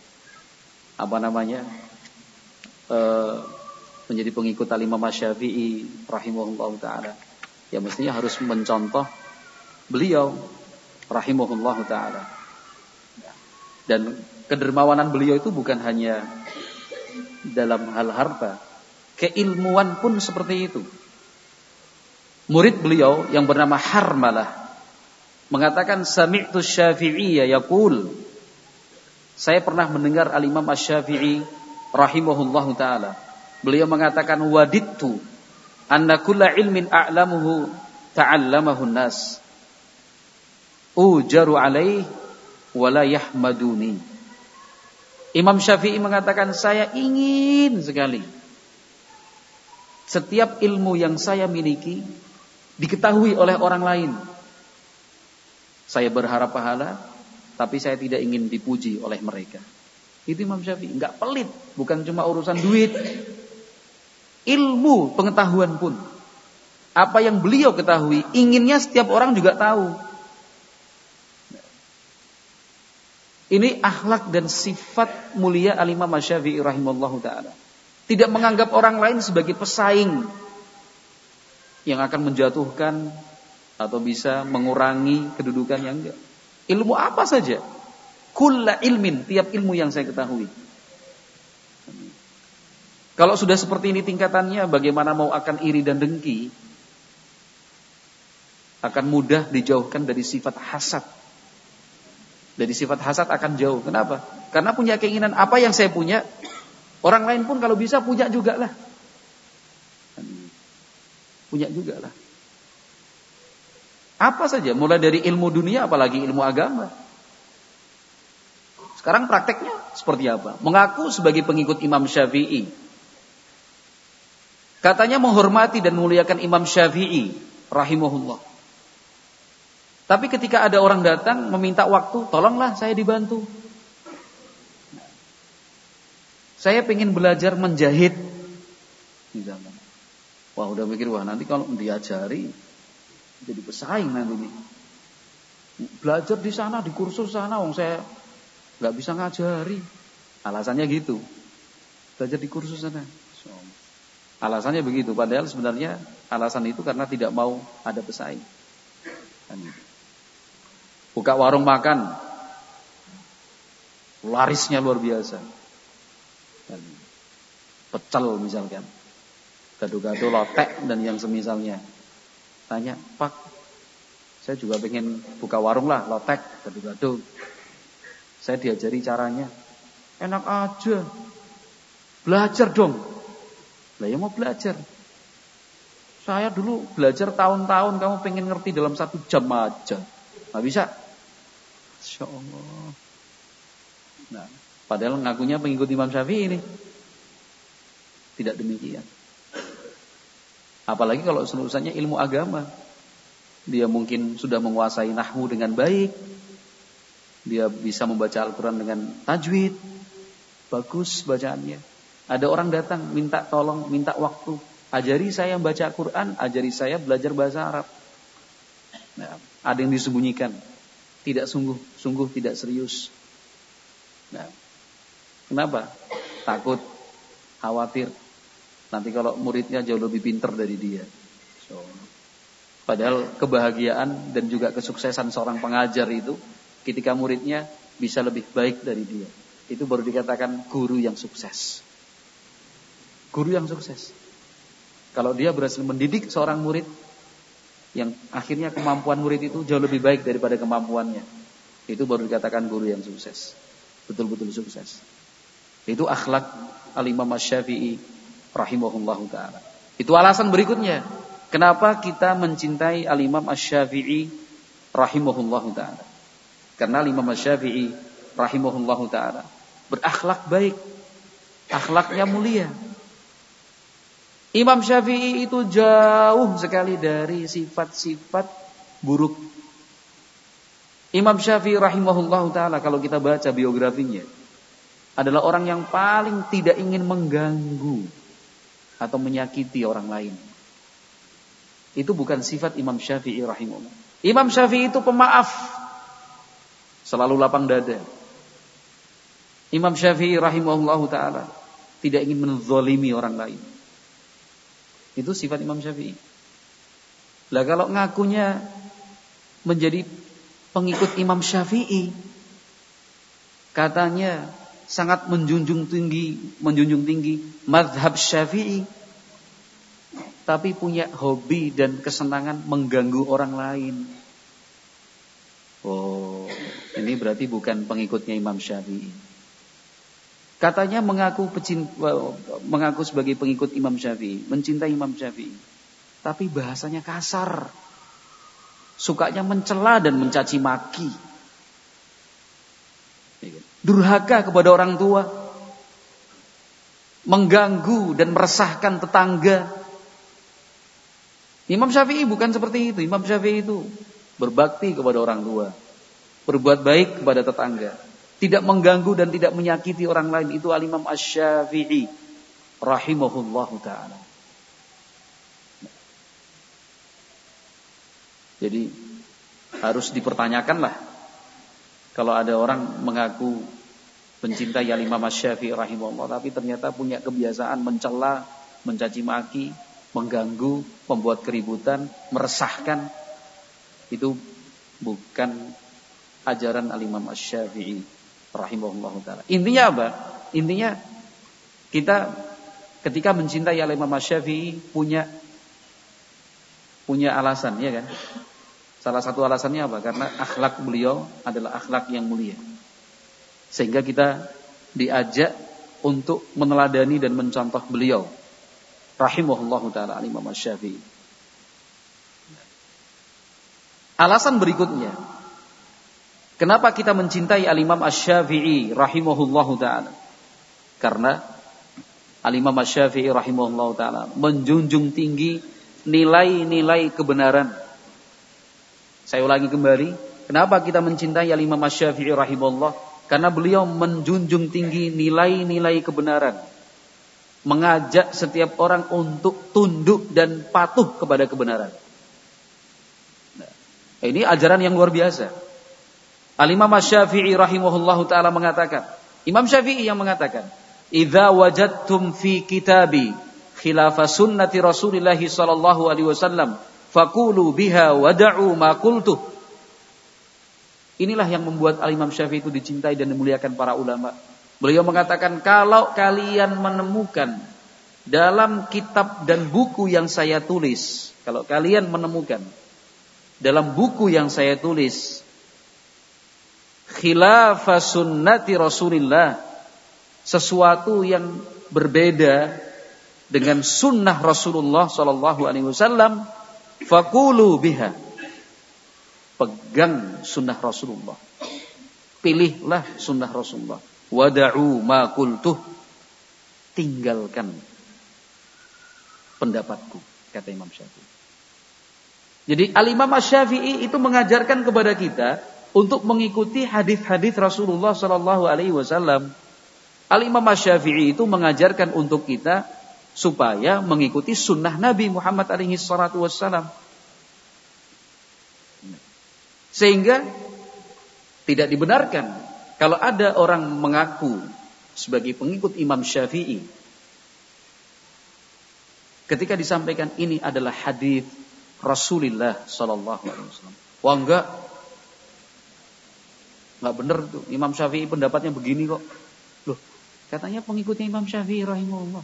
menjadi pengikut Al-Imam Syafi'i rahimahullahu ta'ala, ya mestinya harus mencontoh beliau rahimahullahu taala. Dan kedermawanan beliau itu bukan hanya dalam hal harta, keilmuan pun seperti itu. Murid beliau yang bernama Harmalah mengatakan sami'tu Syafi'iyya yaqul, saya pernah mendengar Al-Imam Asy-Syafi'i rahimahullahu taala. Beliau mengatakan wadittu anna kulla ilmin a'lamuhu ta'allamahu an-nas ujaru alaih wa la yahmaduni. Imam Syafi'i mengatakan saya ingin sekali setiap ilmu yang saya miliki diketahui oleh orang lain. Saya berharap pahala, tapi saya tidak ingin dipuji oleh mereka. Itu Imam Syafi'i, enggak pelit, bukan cuma urusan duit. Ilmu pengetahuan pun, apa yang beliau ketahui, inginnya setiap orang juga tahu. Ini akhlak dan sifat mulia Al-Imam Asy-Syafi'i rahimahullahu ta'ala. Tidak menganggap orang lain sebagai pesaing yang akan menjatuhkan atau bisa mengurangi kedudukan yang enggak. Ilmu apa saja, kulla ilmin, tiap ilmu yang saya ketahui. Kalau sudah seperti ini tingkatannya, bagaimana mau akan iri dan dengki? Akan mudah dijauhkan dari sifat hasad. Dari sifat hasad akan jauh. Kenapa? Karena punya keinginan apa yang saya punya, orang lain pun kalau bisa punya juga lah. Punya juga lah. Apa saja, mulai dari ilmu dunia apalagi ilmu agama. Sekarang prakteknya seperti apa? Mengaku sebagai pengikut Imam Syafi'i. Katanya menghormati dan memuliakan Imam Syafi'i rahimahullah. Tapi ketika ada orang datang meminta waktu, tolonglah saya dibantu. Saya pengen belajar menjahit misalnya. Wah udah mikir, wah nanti kalau diajari jadi pesaing nanti nih. Belajar di sana, di kursus sana, wong saya nggak bisa ngajari. Alasannya gitu. Belajar di kursus sana. Alasannya begitu. Padahal sebenarnya alasan itu karena tidak mau ada pesaing. Buka warung makan, larisnya luar biasa. Pecel misalkan, gado-gado, lotek dan yang semisalnya. Tanya, Pak, saya juga pengen buka warung lah, lotek, gado-gado. Saya diajari caranya. Enak aja. Belajar dong. Lah ya mau belajar. Saya dulu belajar tahun-tahun, kamu pengen ngerti dalam 1 jam aja. Nggak bisa. Masya Allah. Nah, padahal ngakunya pengikut Imam Syafi'i ini. Tidak demikian. Apalagi kalau urusannya ilmu agama. Dia mungkin sudah menguasai nahwu dengan baik. Dia bisa membaca Al-Quran dengan tajwid. Bagus bacaannya. Ada orang datang minta tolong, minta waktu. Ajari saya membaca Al-Quran, ajari saya belajar bahasa Arab. Nah, ada yang disembunyikan. Tidak sungguh tidak serius. Nah, kenapa? Takut, khawatir. Nanti kalau muridnya jauh lebih pintar dari dia. Padahal kebahagiaan dan juga kesuksesan seorang pengajar itu ketika muridnya bisa lebih baik dari dia. Itu baru dikatakan guru yang sukses. Guru yang sukses. Kalau dia berhasil mendidik seorang murid yang akhirnya kemampuan murid itu jauh lebih baik daripada kemampuannya, itu baru dikatakan guru yang sukses. Betul-betul sukses. Itu akhlak Al-Imam Asy-Syafi'i rahimahullahu ta'ala. Itu alasan berikutnya kenapa kita mencintai Al-Imam Asy-Syafi'i rahimahullahu ta'ala. Karena Al-Imam Asy-Syafi'i rahimahullahu ta'ala berakhlak baik, akhlaknya mulia. Imam Syafi'i itu jauh sekali dari sifat-sifat buruk. Imam Syafi'i rahimahullahu ta'ala, kalau kita baca biografinya, adalah orang yang paling tidak ingin mengganggu atau menyakiti orang lain. Itu bukan sifat Imam Syafi'i rahimahullah. Imam Syafi'i itu pemaaf, selalu lapang dada. Imam Syafi'i rahimahullahu ta'ala tidak ingin menzalimi orang lain. Itu sifat Imam Syafi'i. Lah kalau ngakunya menjadi pengikut Imam Syafi'i. Katanya sangat menjunjung tinggi mazhab Syafi'i, tapi punya hobi dan kesenangan mengganggu orang lain. Oh, ini berarti bukan pengikutnya Imam Syafi'i. Katanya mengaku sebagai pengikut Imam Syafi'i, mencintai Imam Syafi'i, tapi bahasanya kasar, sukanya mencela dan mencaci maki, durhaka kepada orang tua, mengganggu dan meresahkan tetangga. Imam Syafi'i bukan seperti itu. Imam Syafi'i itu berbakti kepada orang tua, berbuat baik kepada tetangga, tidak mengganggu dan tidak menyakiti orang lain. Itu Al-Imam Asy-Syafi'i rahimahullahu ta'ala. Jadi harus dipertanyakanlah kalau ada orang mengaku mencintai Al-Imam Asy-Syafi'i rahimahullah, tapi ternyata punya kebiasaan mencela, mencaci maki, mengganggu, membuat keributan, meresahkan. Itu bukan ajaran Al-Imam Asy-Syafi'i rahimahullahu ta'ala. Intinya apa? Intinya kita ketika mencintai Al-Imam Asy-Syafi'i punya alasan, ya kan? Salah satu alasannya apa? Karena akhlak beliau adalah akhlak yang mulia. Sehingga kita diajak untuk meneladani dan mencontoh beliau rahimahullahu ta'ala Al-Imam Asy-Syafi'i. Alasan berikutnya, kenapa kita mencintai Al-Imam Asy-Syafi'i rahimahullahu ta'ala? Karena Al-Imam Asy-Syafi'i rahimahullahu ta'ala menjunjung tinggi nilai-nilai kebenaran. Saya ulangi kembali, kenapa kita mencintai Al-Imam Asy-Syafi'i rahimahullah? Karena beliau menjunjung tinggi nilai-nilai kebenaran, mengajak setiap orang untuk tunduk dan patuh kepada kebenaran. Ini ajaran yang luar biasa. Al-Imam Asy-Syafi'i rahimahullahu ta'ala mengatakan, Imam Syafi'i yang mengatakan, "Idza wajadtum fi kitabi khilafa sunnati Rasulillah sallallahu alaihi wasallam, faqulu biha wada'u ma qultu." Inilah yang membuat Al-Imam Syafi'i itu dicintai dan dimuliakan para ulama. Beliau mengatakan, kalau kalian menemukan dalam kitab dan buku yang saya tulis, kalau kalian menemukan dalam buku yang saya tulis khilafa sunnati Rasulillah, sesuatu yang berbeda dengan sunnah Rasulullah sallallahu alaihi wasallam, faqulu biha, pegang sunnah Rasulullah, pilihlah sunnah Rasulullah, wada'u ma qultuh, tinggalkan pendapatku, kata Imam Syafi'i. Jadi Al-Imam Asy-Syafi'i itu mengajarkan kepada kita untuk mengikuti hadis-hadis Rasulullah sallallahu alaihi wasallam. Al-Imam Asy-Syafi'i itu mengajarkan untuk kita supaya mengikuti sunnah Nabi Muhammad alaihi salatu wassalam. Sehingga tidak dibenarkan kalau ada orang mengaku sebagai pengikut Imam Syafi'i, ketika disampaikan ini adalah hadis Rasulullah sallallahu alaihi wasallam. Wah, enggak benar tuh. Imam Syafi'i pendapatnya begini kok. Loh, katanya pengikutnya Imam Syafi'i rahimahullah.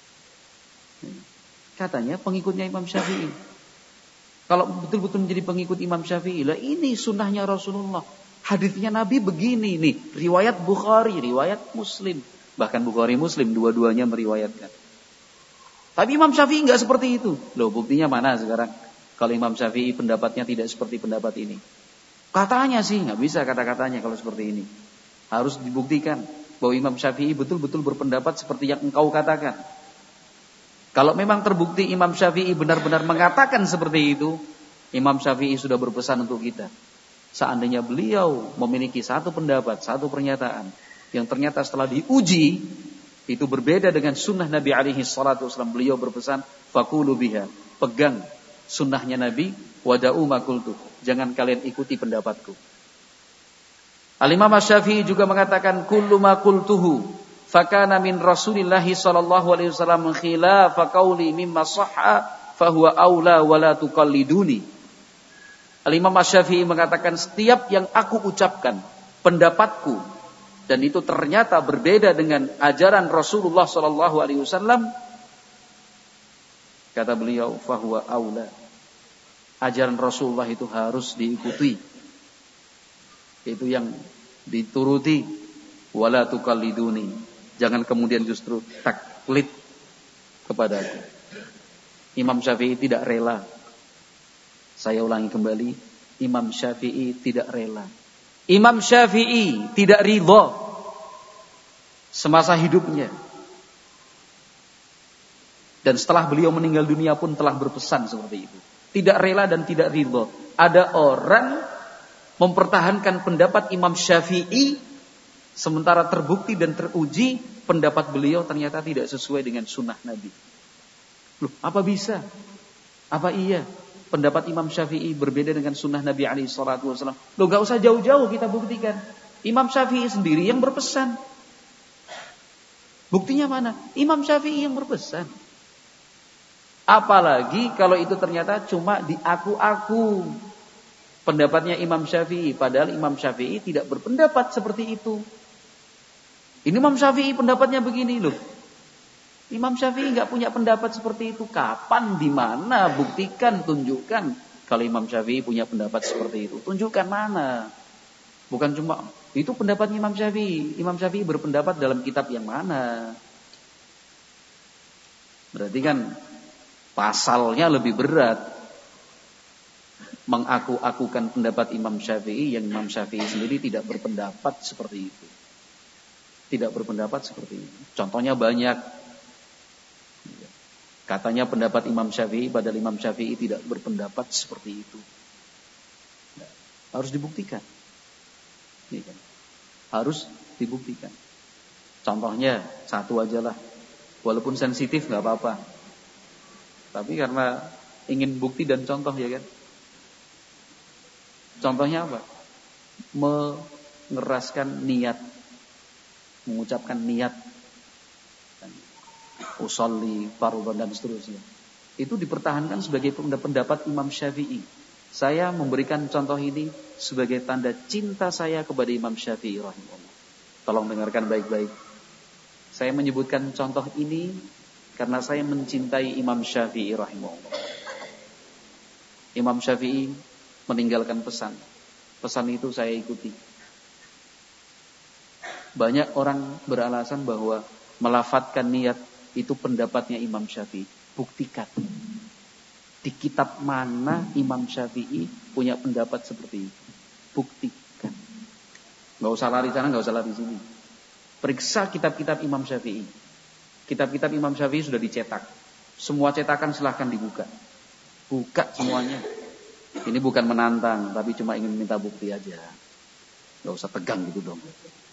Katanya pengikutnya Imam Syafi'i. Kalau betul-betul menjadi pengikut Imam Syafi'i, lah ini sunnahnya Rasulullah. Hadisnya Nabi begini nih, riwayat Bukhari, riwayat Muslim. Bahkan Bukhari Muslim dua-duanya meriwayatkan. Tapi Imam Syafi'i enggak seperti itu. Loh, buktinya mana sekarang? Kalau Imam Syafi'i pendapatnya tidak seperti pendapat ini. Katanya sih, nggak bisa kata-katanya kalau seperti ini. Harus dibuktikan bahwa Imam Syafi'i betul-betul berpendapat seperti yang engkau katakan. Kalau memang terbukti Imam Syafi'i benar-benar mengatakan seperti itu, Imam Syafi'i sudah berpesan untuk kita. Seandainya beliau memiliki satu pendapat, satu pernyataan, yang ternyata setelah diuji, itu berbeda dengan sunnah Nabi alaihi salatu wasallam, beliau berpesan, faqulu biha, pegang sunnahnya Nabi, wada'u ma qultu, jangan kalian ikuti pendapatku. Al-Imam Asy-Syafi'i juga mengatakan, kullu ma qultuhu fakana min Rasulillah sallallahu alaihi wasallam khilafa qauli mimma sahha fahuwa aula wa la tuqalliduni. Al-Imam Asy-Syafi'i mengatakan setiap yang aku ucapkan, pendapatku, dan itu ternyata berbeda dengan ajaran Rasulullah SAW, kata beliau, fahuwa aula. Ajaran Rasulullah itu harus diikuti. Itu yang dituruti. Wala tukalliduni. Jangan kemudian justru taklid kepadaku. Imam Syafi'i tidak rela. Saya ulangi kembali. Imam Syafi'i tidak rela. Imam Syafi'i tidak ridha semasa hidupnya. Dan setelah beliau meninggal dunia pun telah berpesan seperti itu. Tidak rela dan tidak ridha. Ada orang mempertahankan pendapat Imam Syafi'i, sementara terbukti dan teruji pendapat beliau ternyata tidak sesuai dengan sunnah Nabi. Loh, apa bisa? Apa iya pendapat Imam Syafi'i berbeda dengan sunnah Nabi SAW? Loh, gak usah jauh-jauh kita buktikan. Imam Syafi'i sendiri yang berpesan. Buktinya mana? Imam Syafi'i yang berpesan. Apalagi kalau itu ternyata cuma diaku-aku pendapatnya Imam Syafi'i, padahal Imam Syafi'i tidak berpendapat seperti itu. Ini Imam Syafi'i pendapatnya begini loh. Imam Syafi'i nggak punya pendapat seperti itu. Kapan, di mana? Buktikan, tunjukkan. Kalau Imam Syafi'i punya pendapat seperti itu, tunjukkan mana. Bukan cuma itu pendapatnya Imam Syafi'i. Imam Syafi'i berpendapat dalam kitab yang mana? Berarti kan pasalnya lebih berat. Mengaku-akukan pendapat Imam Syafi'i yang Imam Syafi'i sendiri tidak berpendapat seperti itu. Tidak berpendapat seperti itu. Contohnya banyak. Katanya pendapat Imam Syafi'i, padahal Imam Syafi'i tidak berpendapat seperti itu. Harus dibuktikan. Harus dibuktikan. Contohnya satu aja lah. Walaupun sensitif gak apa-apa. Tapi karena ingin bukti dan contoh ya kan. Contohnya apa? Mengeraskan niat. Mengucapkan niat. Usolli, fardhan dan seterusnya. Itu dipertahankan sebagai pendapat Imam Syafi'i. Saya memberikan contoh ini sebagai tanda cinta saya kepada Imam Syafi'i rahimahullah. Tolong dengarkan baik-baik. Saya menyebutkan contoh ini karena saya mencintai Imam Syafi'i rahimahullah. Imam Syafi'i meninggalkan pesan. Pesan itu saya ikuti. Banyak orang beralasan bahwa melafadzkan niat itu pendapatnya Imam Syafi'i. Buktikan. Di kitab mana Imam Syafi'i punya pendapat seperti itu? Buktikan. Gak usah lari sana, gak usah lari sini. Periksa kitab-kitab Imam Syafi'i. Kitab-kitab Imam Syafi'i sudah dicetak. Semua cetakan silahkan dibuka. Buka semuanya. Ini bukan menantang, tapi cuma ingin minta bukti aja. Gak usah tegang gitu dong.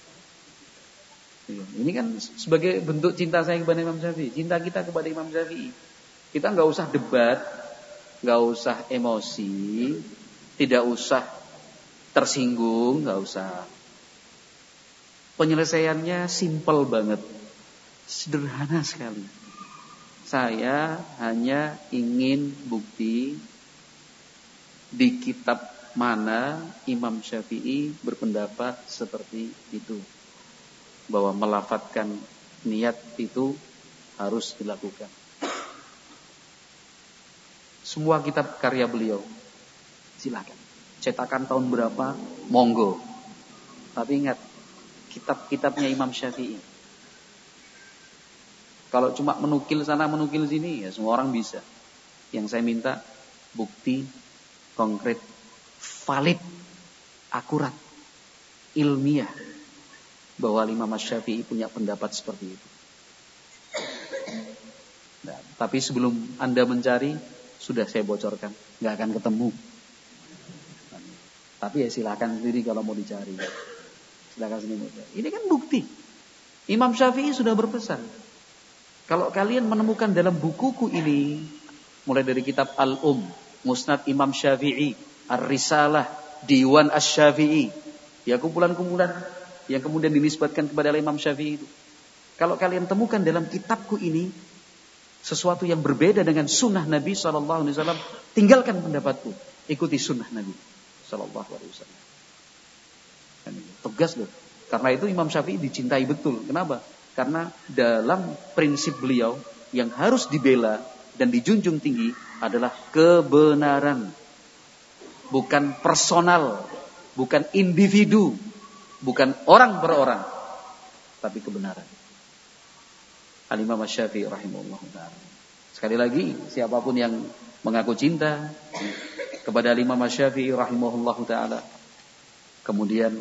Ini kan sebagai bentuk cinta saya kepada Imam Syafi'i. Cinta kita kepada Imam Syafi'i. Kita gak usah debat, gak usah emosi, tidak usah tersinggung, gak usah. Penyelesaiannya simpel banget. Sederhana sekali. Saya hanya ingin bukti di kitab mana Imam Syafi'i berpendapat seperti itu. Bahwa melafadzkan niat itu harus dilakukan. Semua kitab karya beliau silakan. Cetakan tahun berapa, monggo. Tapi ingat, kitab-kitabnya Imam Syafi'i. Kalau cuma menukil sana, menukil sini, ya semua orang bisa. Yang saya minta bukti konkret, valid, akurat, ilmiah bahwa Imam Syafi'i punya pendapat seperti itu. Nah, tapi sebelum Anda mencari, sudah saya bocorkan, nggak akan ketemu. Tapi ya silakan sendiri kalau mau dicari. Silakan sendiri. Ini kan bukti. Imam Syafi'i sudah berpesan. Kalau kalian menemukan dalam bukuku ini, mulai dari kitab Musnad Imam Syafi'i, Ar-Risalah, Diwan Asy-Syafi'i, ya kumpulan-kumpulan yang kemudian dinisbatkan kepada Imam Syafi'i itu. Kalau kalian temukan dalam kitabku ini sesuatu yang berbeda dengan sunnah Nabi SAW, tinggalkan pendapatku. ikuti sunnah Nabi sallallahu alaihi wasallam. Tegas loh. Karena itu Imam Syafi'i dicintai betul. Kenapa? Karena dalam prinsip beliau yang harus dibela dan dijunjung tinggi adalah kebenaran. Bukan personal, bukan individu, bukan orang per orang, tapi kebenaran. Al-Imam Syafi'i rahimahullah ta'ala. Sekali lagi, siapapun yang mengaku cinta kepada Al-Imam Syafi'i rahimahullah ta'ala, kemudian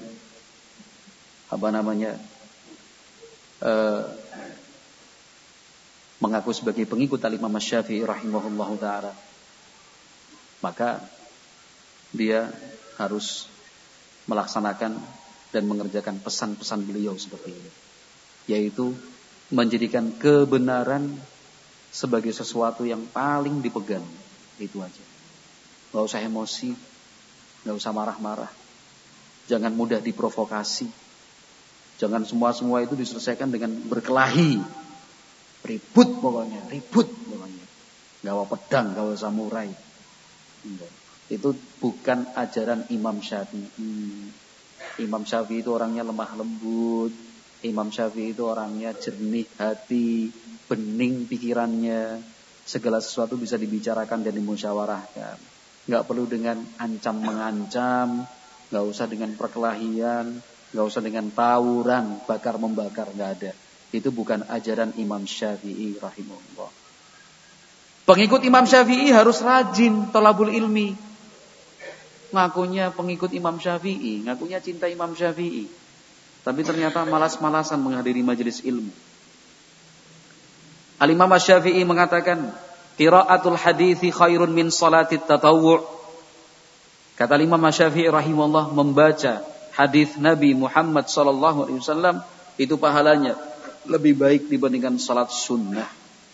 mengaku sebagai pengikut Al-Imam Syafi'i rahimahullah ta'ala, maka dia harus melaksanakan dan mengerjakan pesan-pesan beliau seperti ini, yaitu menjadikan kebenaran sebagai sesuatu yang paling dipegang. Itu aja. Gak usah emosi, gak usah marah-marah, jangan mudah diprovokasi, jangan semua itu diselesaikan dengan berkelahi, ribut pokoknya, gawa pedang, gawa samurai. Itu bukan ajaran Imam Syafi'i. Imam Syafi'i itu orangnya lemah lembut. Imam Syafi'i itu orangnya jernih hati, bening pikirannya. Segala sesuatu bisa dibicarakan dan dimusyawarahkan. Gak perlu dengan ancam mengancam, gak usah dengan perkelahian, gak usah dengan tawuran, bakar membakar, gak ada. Itu bukan ajaran Imam Syafi'i rahimahullah. Pengikut Imam Syafi'i harus rajin thalabul ilmi. Ngakunya pengikut Imam Syafi'i, ngakunya cinta Imam Syafi'i, tapi ternyata malas-malasan menghadiri majelis ilmu. Al-Imam Syafi'i mengatakan, qiraatul hadithi khairun min salatit tatawwu'. Kata Imam Syafi'i rahimahullah, membaca hadis Nabi Muhammad sallallahu alaihi wasallam itu pahalanya lebih baik dibandingkan salat sunnah.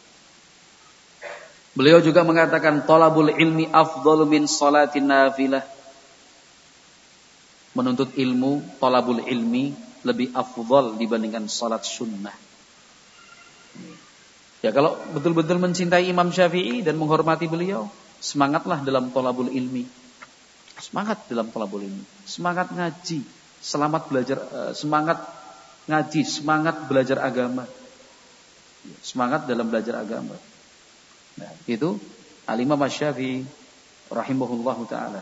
Beliau juga mengatakan, talabul ilmi afdalu min salatin nafilah. Menuntut ilmu, talabul ilmi lebih afdal dibandingkan salat sunnah. Ya, kalau betul-betul mencintai Imam Syafi'i dan menghormati beliau, semangatlah dalam talabul ilmi. Semangat dalam talabul ilmi. Semangat ngaji, semangat ngaji, semangat belajar agama. Semangat dalam belajar agama. Nah, itu Al-Imam Syafi'i rahimahullahu ta'ala.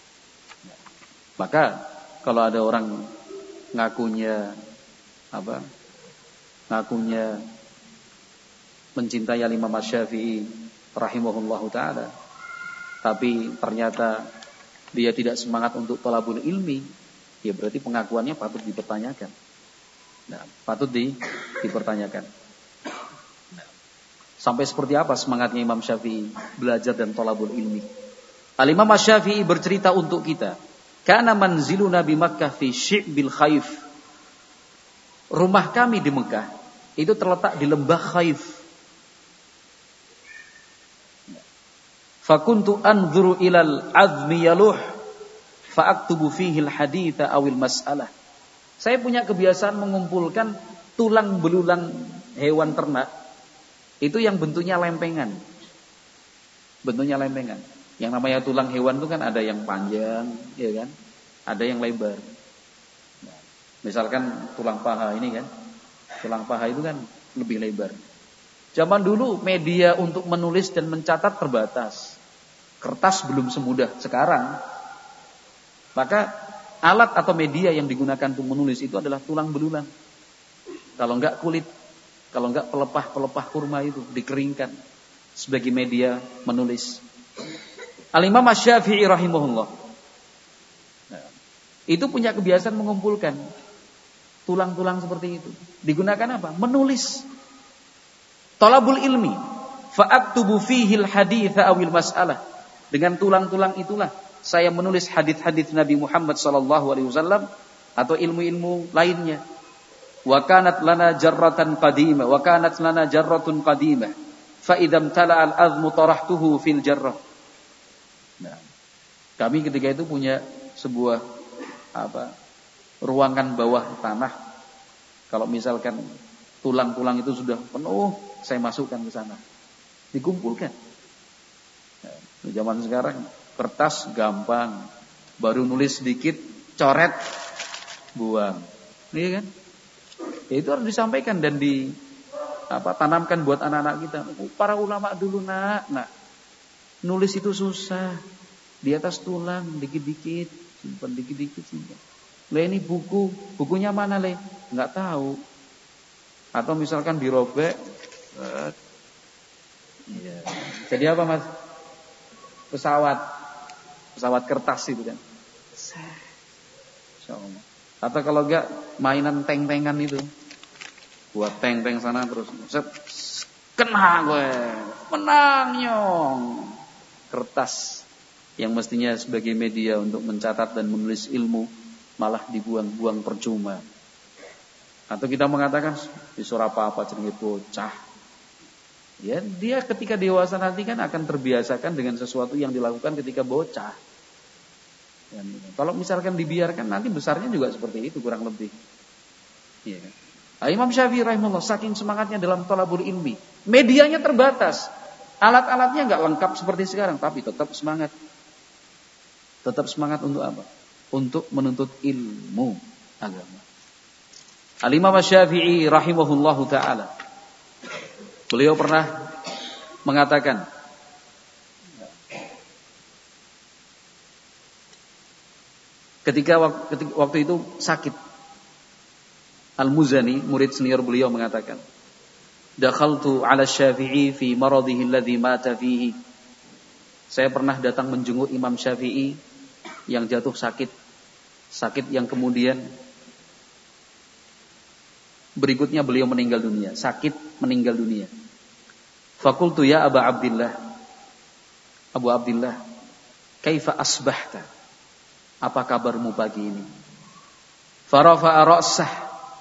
Maka kalau ada orang ngakunya mencintai Imam Syafi'i rahimahullahu ta'ala, tapi ternyata dia tidak semangat untuk thalabul ilmi, ya berarti pengakuannya patut dipertanyakan. Nah, patut dipertanyakan. Sampai seperti apa semangatnya Imam Syafi'i belajar dan thalabul ilmi? Al-Imam Syafi'i bercerita untuk kita, kana manziluna bi Makkah fi Syi'bil Khaif. Rumah kami di Mekah itu terletak di lembah Khaif. Fakuntu anzuru ilal azmi yaluh fa aktubu fihi al-haditha awil mas'alah. Saya punya kebiasaan mengumpulkan tulang belulang hewan ternak itu yang bentuknya lempengan. Bentuknya lempengan. Yang namanya tulang hewan itu kan ada yang panjang, ya kan? Ada yang lebar. Nah, misalkan tulang paha ini kan, tulang paha itu kan lebih lebar. Zaman dulu media untuk menulis dan mencatat terbatas. Kertas belum semudah sekarang. Maka alat atau media yang digunakan untuk menulis itu adalah tulang belulang. Kalau enggak kulit, kalau enggak pelepah kurma itu dikeringkan sebagai media menulis. Al-Imam Syafi'i rahimahullah, nah, itu punya kebiasaan mengumpulkan tulang-tulang seperti itu. Digunakan apa? Menulis. Talabul ilmi. Fa'aktubu fihil haditha awil mas'alah. Dengan tulang-tulang itulah saya menulis hadits-hadits Nabi Muhammad SAW atau ilmu-ilmu lainnya. Wa kanat lana jarratun qadimah. Fa idam tala al-azmu tarahtuhu fil jarrah. Nah, kami ketika itu punya sebuah ruangan bawah tanah. Kalau misalkan tulang-tulang itu sudah penuh, saya masukkan ke sana, dikumpulkan. Nah, di zaman sekarang Kertas gampang, baru nulis sedikit, coret, buang. Iya kan? Ya, itu harus disampaikan dan tanamkan buat anak-anak kita. Para ulama dulu nak, nulis itu susah. Di atas tulang, dikit-dikit, simpan dikit-dikit, simpan. Le ini bukunya mana le? Nggak tahu. Atau misalkan dirobek, ya. Jadi apa mas? Pesawat kertas itu kan. Atau kalau enggak mainan teng-tengan itu, buat teng-teng sana terus, kena gue, menang nyong. Kertas yang mestinya sebagai media untuk mencatat dan menulis ilmu malah dibuang-buang percuma. Atau kita mengatakan disuruh apa-apa jadi bocah. Ya, dia ketika dewasa nanti kan akan terbiasakan dengan sesuatu yang dilakukan ketika bocah. Ya, kalau misalkan dibiarkan nanti besarnya juga seperti itu kurang lebih. Ya. Imam Syafi'i rahimahullah saking semangatnya dalam thalabul ilmi, medianya terbatas, alat-alatnya nggak lengkap seperti sekarang, tapi tetap semangat. Tetap semangat untuk apa? Untuk menuntut ilmu agama. Al-Imam Syafi'i rahimahullahu taala, beliau pernah mengatakan, ketika waktu itu sakit, Al-Muzani, murid senior beliau mengatakan, dakhaltu ala Syafi'i fi maradihi alladhi mata fihi. Saya pernah datang menjenguk Imam Syafi'i yang jatuh sakit yang kemudian berikutnya beliau meninggal dunia, meninggal dunia. Fakultu ya Abu Abdillah, kaifa asbahta? Apa kabarmu pagi ini? Farafa'a ra'sah.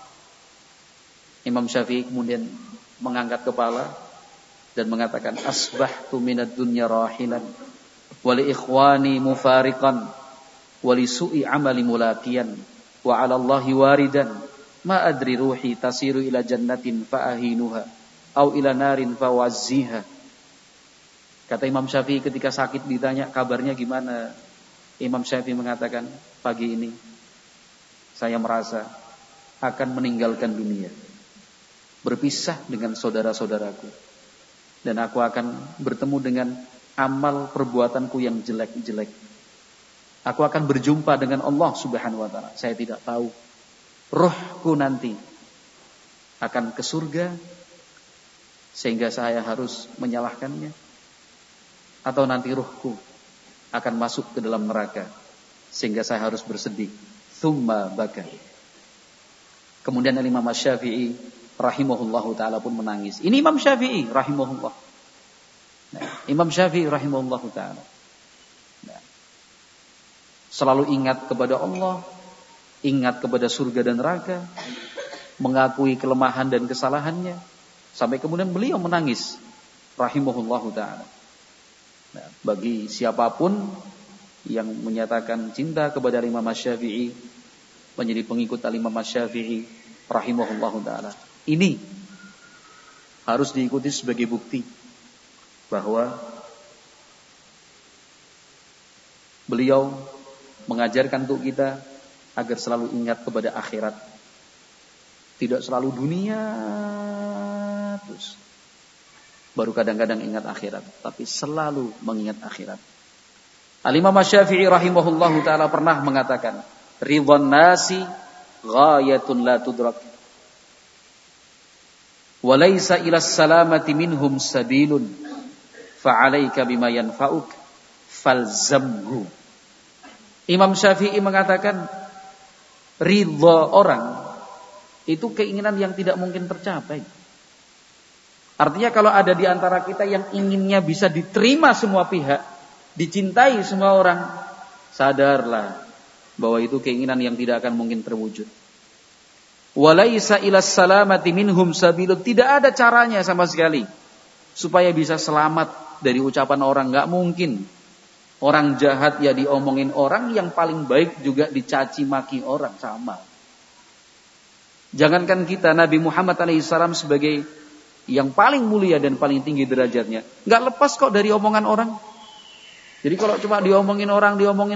Imam Syafi'i kemudian mengangkat kepala dan mengatakan, asbahtu minad dunya rahilan wa li ikhwani mufariqan wa li su'i amali mulaqiyan wa 'ala Allahi waridan ma adri ruhi tasiru ila jannatin fa'ahinuha au ila narin fawazziha. Kata Imam Syafi'i ketika sakit ditanya kabarnya gimana, Imam Syafi'i mengatakan, pagi ini saya merasa akan meninggalkan dunia, berpisah dengan saudara-saudaraku, dan aku akan bertemu dengan amal perbuatanku yang jelek-jelek. Aku akan berjumpa dengan Allah Subhanahu wa taala. Saya tidak tahu ruhku nanti akan ke surga sehingga saya harus menyalahkannya, atau nanti ruhku akan masuk ke dalam neraka sehingga saya harus bersedih. Tsumma baka. Kemudian Imam Syafi'i rahimahullahu taala pun menangis. Ini Imam Syafi'i rahimahullah. Imam Syafi'i rahimahullahu taala. Selalu ingat kepada Allah, ingat kepada surga dan neraka, mengakui kelemahan dan kesalahannya, sampai kemudian beliau menangis rahimahullahu taala. Bagi siapapun yang menyatakan cinta kepada Imam Syafi'i, menjadi pengikut Imam Syafi'i rahimahullahu taala, ini harus diikuti sebagai bukti bahwa beliau mengajarkan untuk kita agar selalu ingat kepada akhirat. Tidak selalu dunia terus, baru kadang-kadang ingat akhirat, tapi selalu mengingat akhirat. Al-Imam Syafi'i rahimahullahu ta'ala pernah mengatakan, ridwan nasi ghayatun la tudrak, wa laysa ila salamati minhum sabilun, fa'alaika bima yanfa'uk falzamhu. Imam Syafi'i mengatakan, ridha orang itu keinginan yang tidak mungkin tercapai. Artinya kalau ada di antara kita yang inginnya bisa diterima semua pihak, dicintai semua orang, sadarlah bahwa itu keinginan yang tidak akan mungkin terwujud. Walaisa ilas salamati minhum sabilun, tidak ada caranya sama sekali supaya bisa selamat dari ucapan orang, enggak mungkin. Orang jahat ya diomongin orang, yang paling baik juga dicaci maki orang, sama. Jangankan kita, Nabi Muhammad alaihissalam sebagai yang paling mulia dan paling tinggi derajatnya, nggak lepas kok dari omongan orang. Jadi kalau cuma diomongin orang,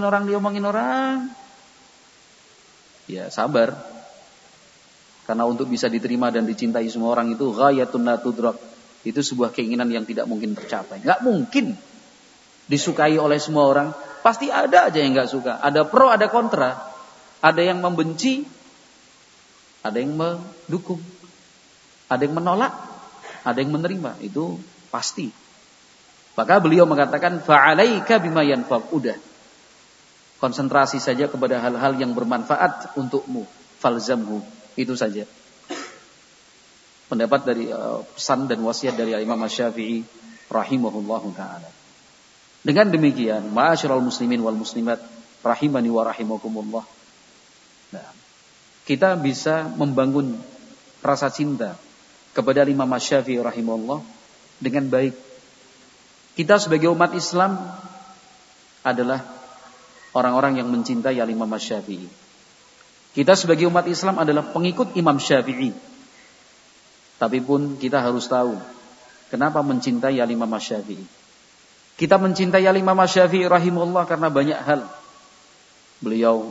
ya sabar. Karena untuk bisa diterima dan dicintai semua orang itu ghayatun la tudrak. Itu sebuah keinginan yang tidak mungkin tercapai. Enggak mungkin disukai oleh semua orang. Pasti ada aja yang enggak suka. Ada pro, ada kontra. Ada yang membenci, ada yang mendukung. Ada yang menolak, ada yang menerima. Itu pasti. Maka beliau mengatakan fa'alaika bima yanfa'uk. Udah. Konsentrasi saja kepada hal-hal yang bermanfaat untukmu. Falzamhu. Itu saja. Pendapat dari pesan dan wasiat dari Imam Asy-Syafi'i rahimahullahu taala. Dengan demikian, ma'asyiral muslimin wal muslimat rahimani wa rahimakumullah. Nah, kita bisa membangun rasa cinta kepada Imam Asy-Syafi'i rahimahullah dengan baik. Kita sebagai umat Islam adalah orang-orang yang mencintai Imam Asy-Syafi'i. Kita sebagai umat Islam adalah pengikut Imam Syafi'i. Tapi pun kita harus tahu kenapa mencintai Imam Asy-Syafi'i. Kita mencintai Imam Asy-Syafi'i rahimahullah karena banyak hal. Beliau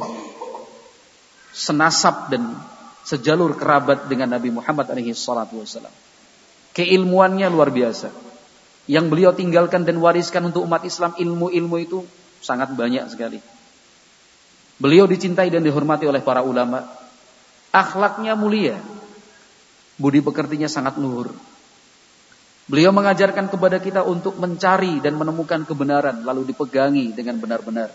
senasab dan sejalur kerabat dengan Nabi Muhammad alaihi salatu wasallam. Keilmuannya luar biasa. Yang beliau tinggalkan dan wariskan untuk umat Islam, ilmu-ilmu itu sangat banyak sekali. Beliau dicintai dan dihormati oleh para ulama. Akhlaknya mulia. Budi pekertinya sangat luhur. Beliau mengajarkan kepada kita untuk mencari dan menemukan kebenaran, lalu dipegangi dengan benar-benar.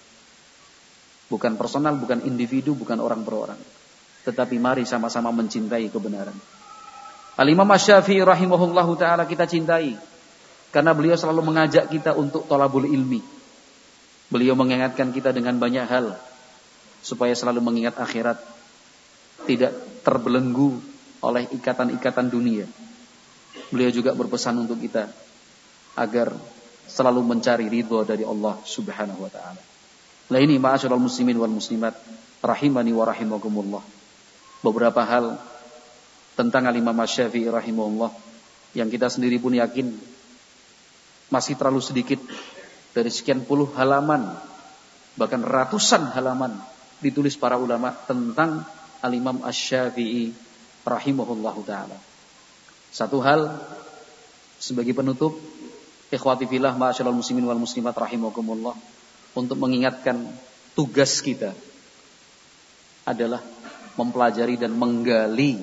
Bukan personal, bukan individu, bukan orang per orang. Tetapi mari sama-sama mencintai kebenaran. Al-Imam Asy-Syafi'i rahimahullahu ta'ala kita cintai. Karena beliau selalu mengajak kita untuk thalabul ilmi. Beliau mengingatkan kita dengan banyak hal. Supaya selalu mengingat akhirat. Tidak terbelenggu oleh ikatan-ikatan dunia. Beliau juga berpesan untuk kita agar selalu mencari ridha dari Allah Subhanahu wa taala. Nah ini ma'asyiral muslimin wal muslimat rahimani wa rahimakumullah. Beberapa hal tentang Imam Asy-Syafi'i rahimahullah yang kita sendiri pun yakin masih terlalu sedikit. Dari sekian puluh halaman, bahkan ratusan halaman ditulis para ulama tentang Al-Imam Asy-Syafi'i rahimahullahu ta'ala. Satu hal sebagai penutup, ikhwati fillah ma'asyiral muslimin wal muslimat rahimakumullah, untuk mengingatkan tugas kita adalah mempelajari dan menggali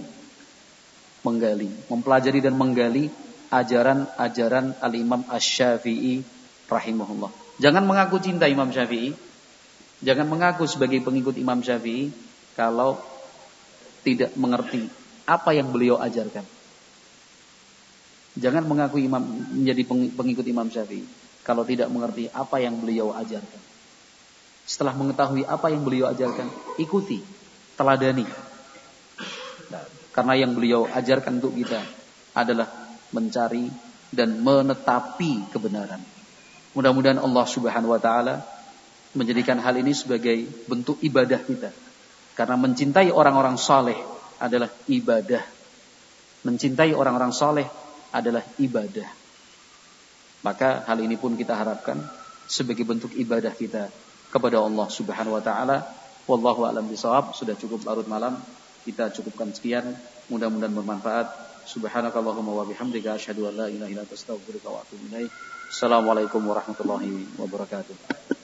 ajaran-ajaran Al-Imam Asy-Syafi'i rahimahullah. Jangan mengaku cinta Imam Syafi'i, jangan mengaku sebagai pengikut Imam Syafi'i kalau tidak mengerti apa yang beliau ajarkan. Jangan mengaku menjadi pengikut Imam Syafi'i kalau tidak mengerti apa yang beliau ajarkan. Setelah mengetahui apa yang beliau ajarkan, ikuti, teladani. Karena yang beliau ajarkan untuk kita adalah mencari dan menetapi kebenaran. Mudah-mudahan Allah Subhanahu wa taala menjadikan hal ini sebagai bentuk ibadah kita. Karena mencintai orang-orang saleh adalah ibadah. Mencintai orang-orang saleh adalah ibadah. Maka hal ini pun kita harapkan sebagai bentuk ibadah kita kepada Allah Subhanahu wa taala. Wallahu a'lam bishawab. Sudah cukup larut malam. Kita cukupkan sekian. Mudah-mudahan bermanfaat. Subhanakallahumma wa bihamdika asyhadu an la ilaha illa anta astaghfiruka wa atubu ilaik. Assalamualaikum warahmatullahi wabarakatuh.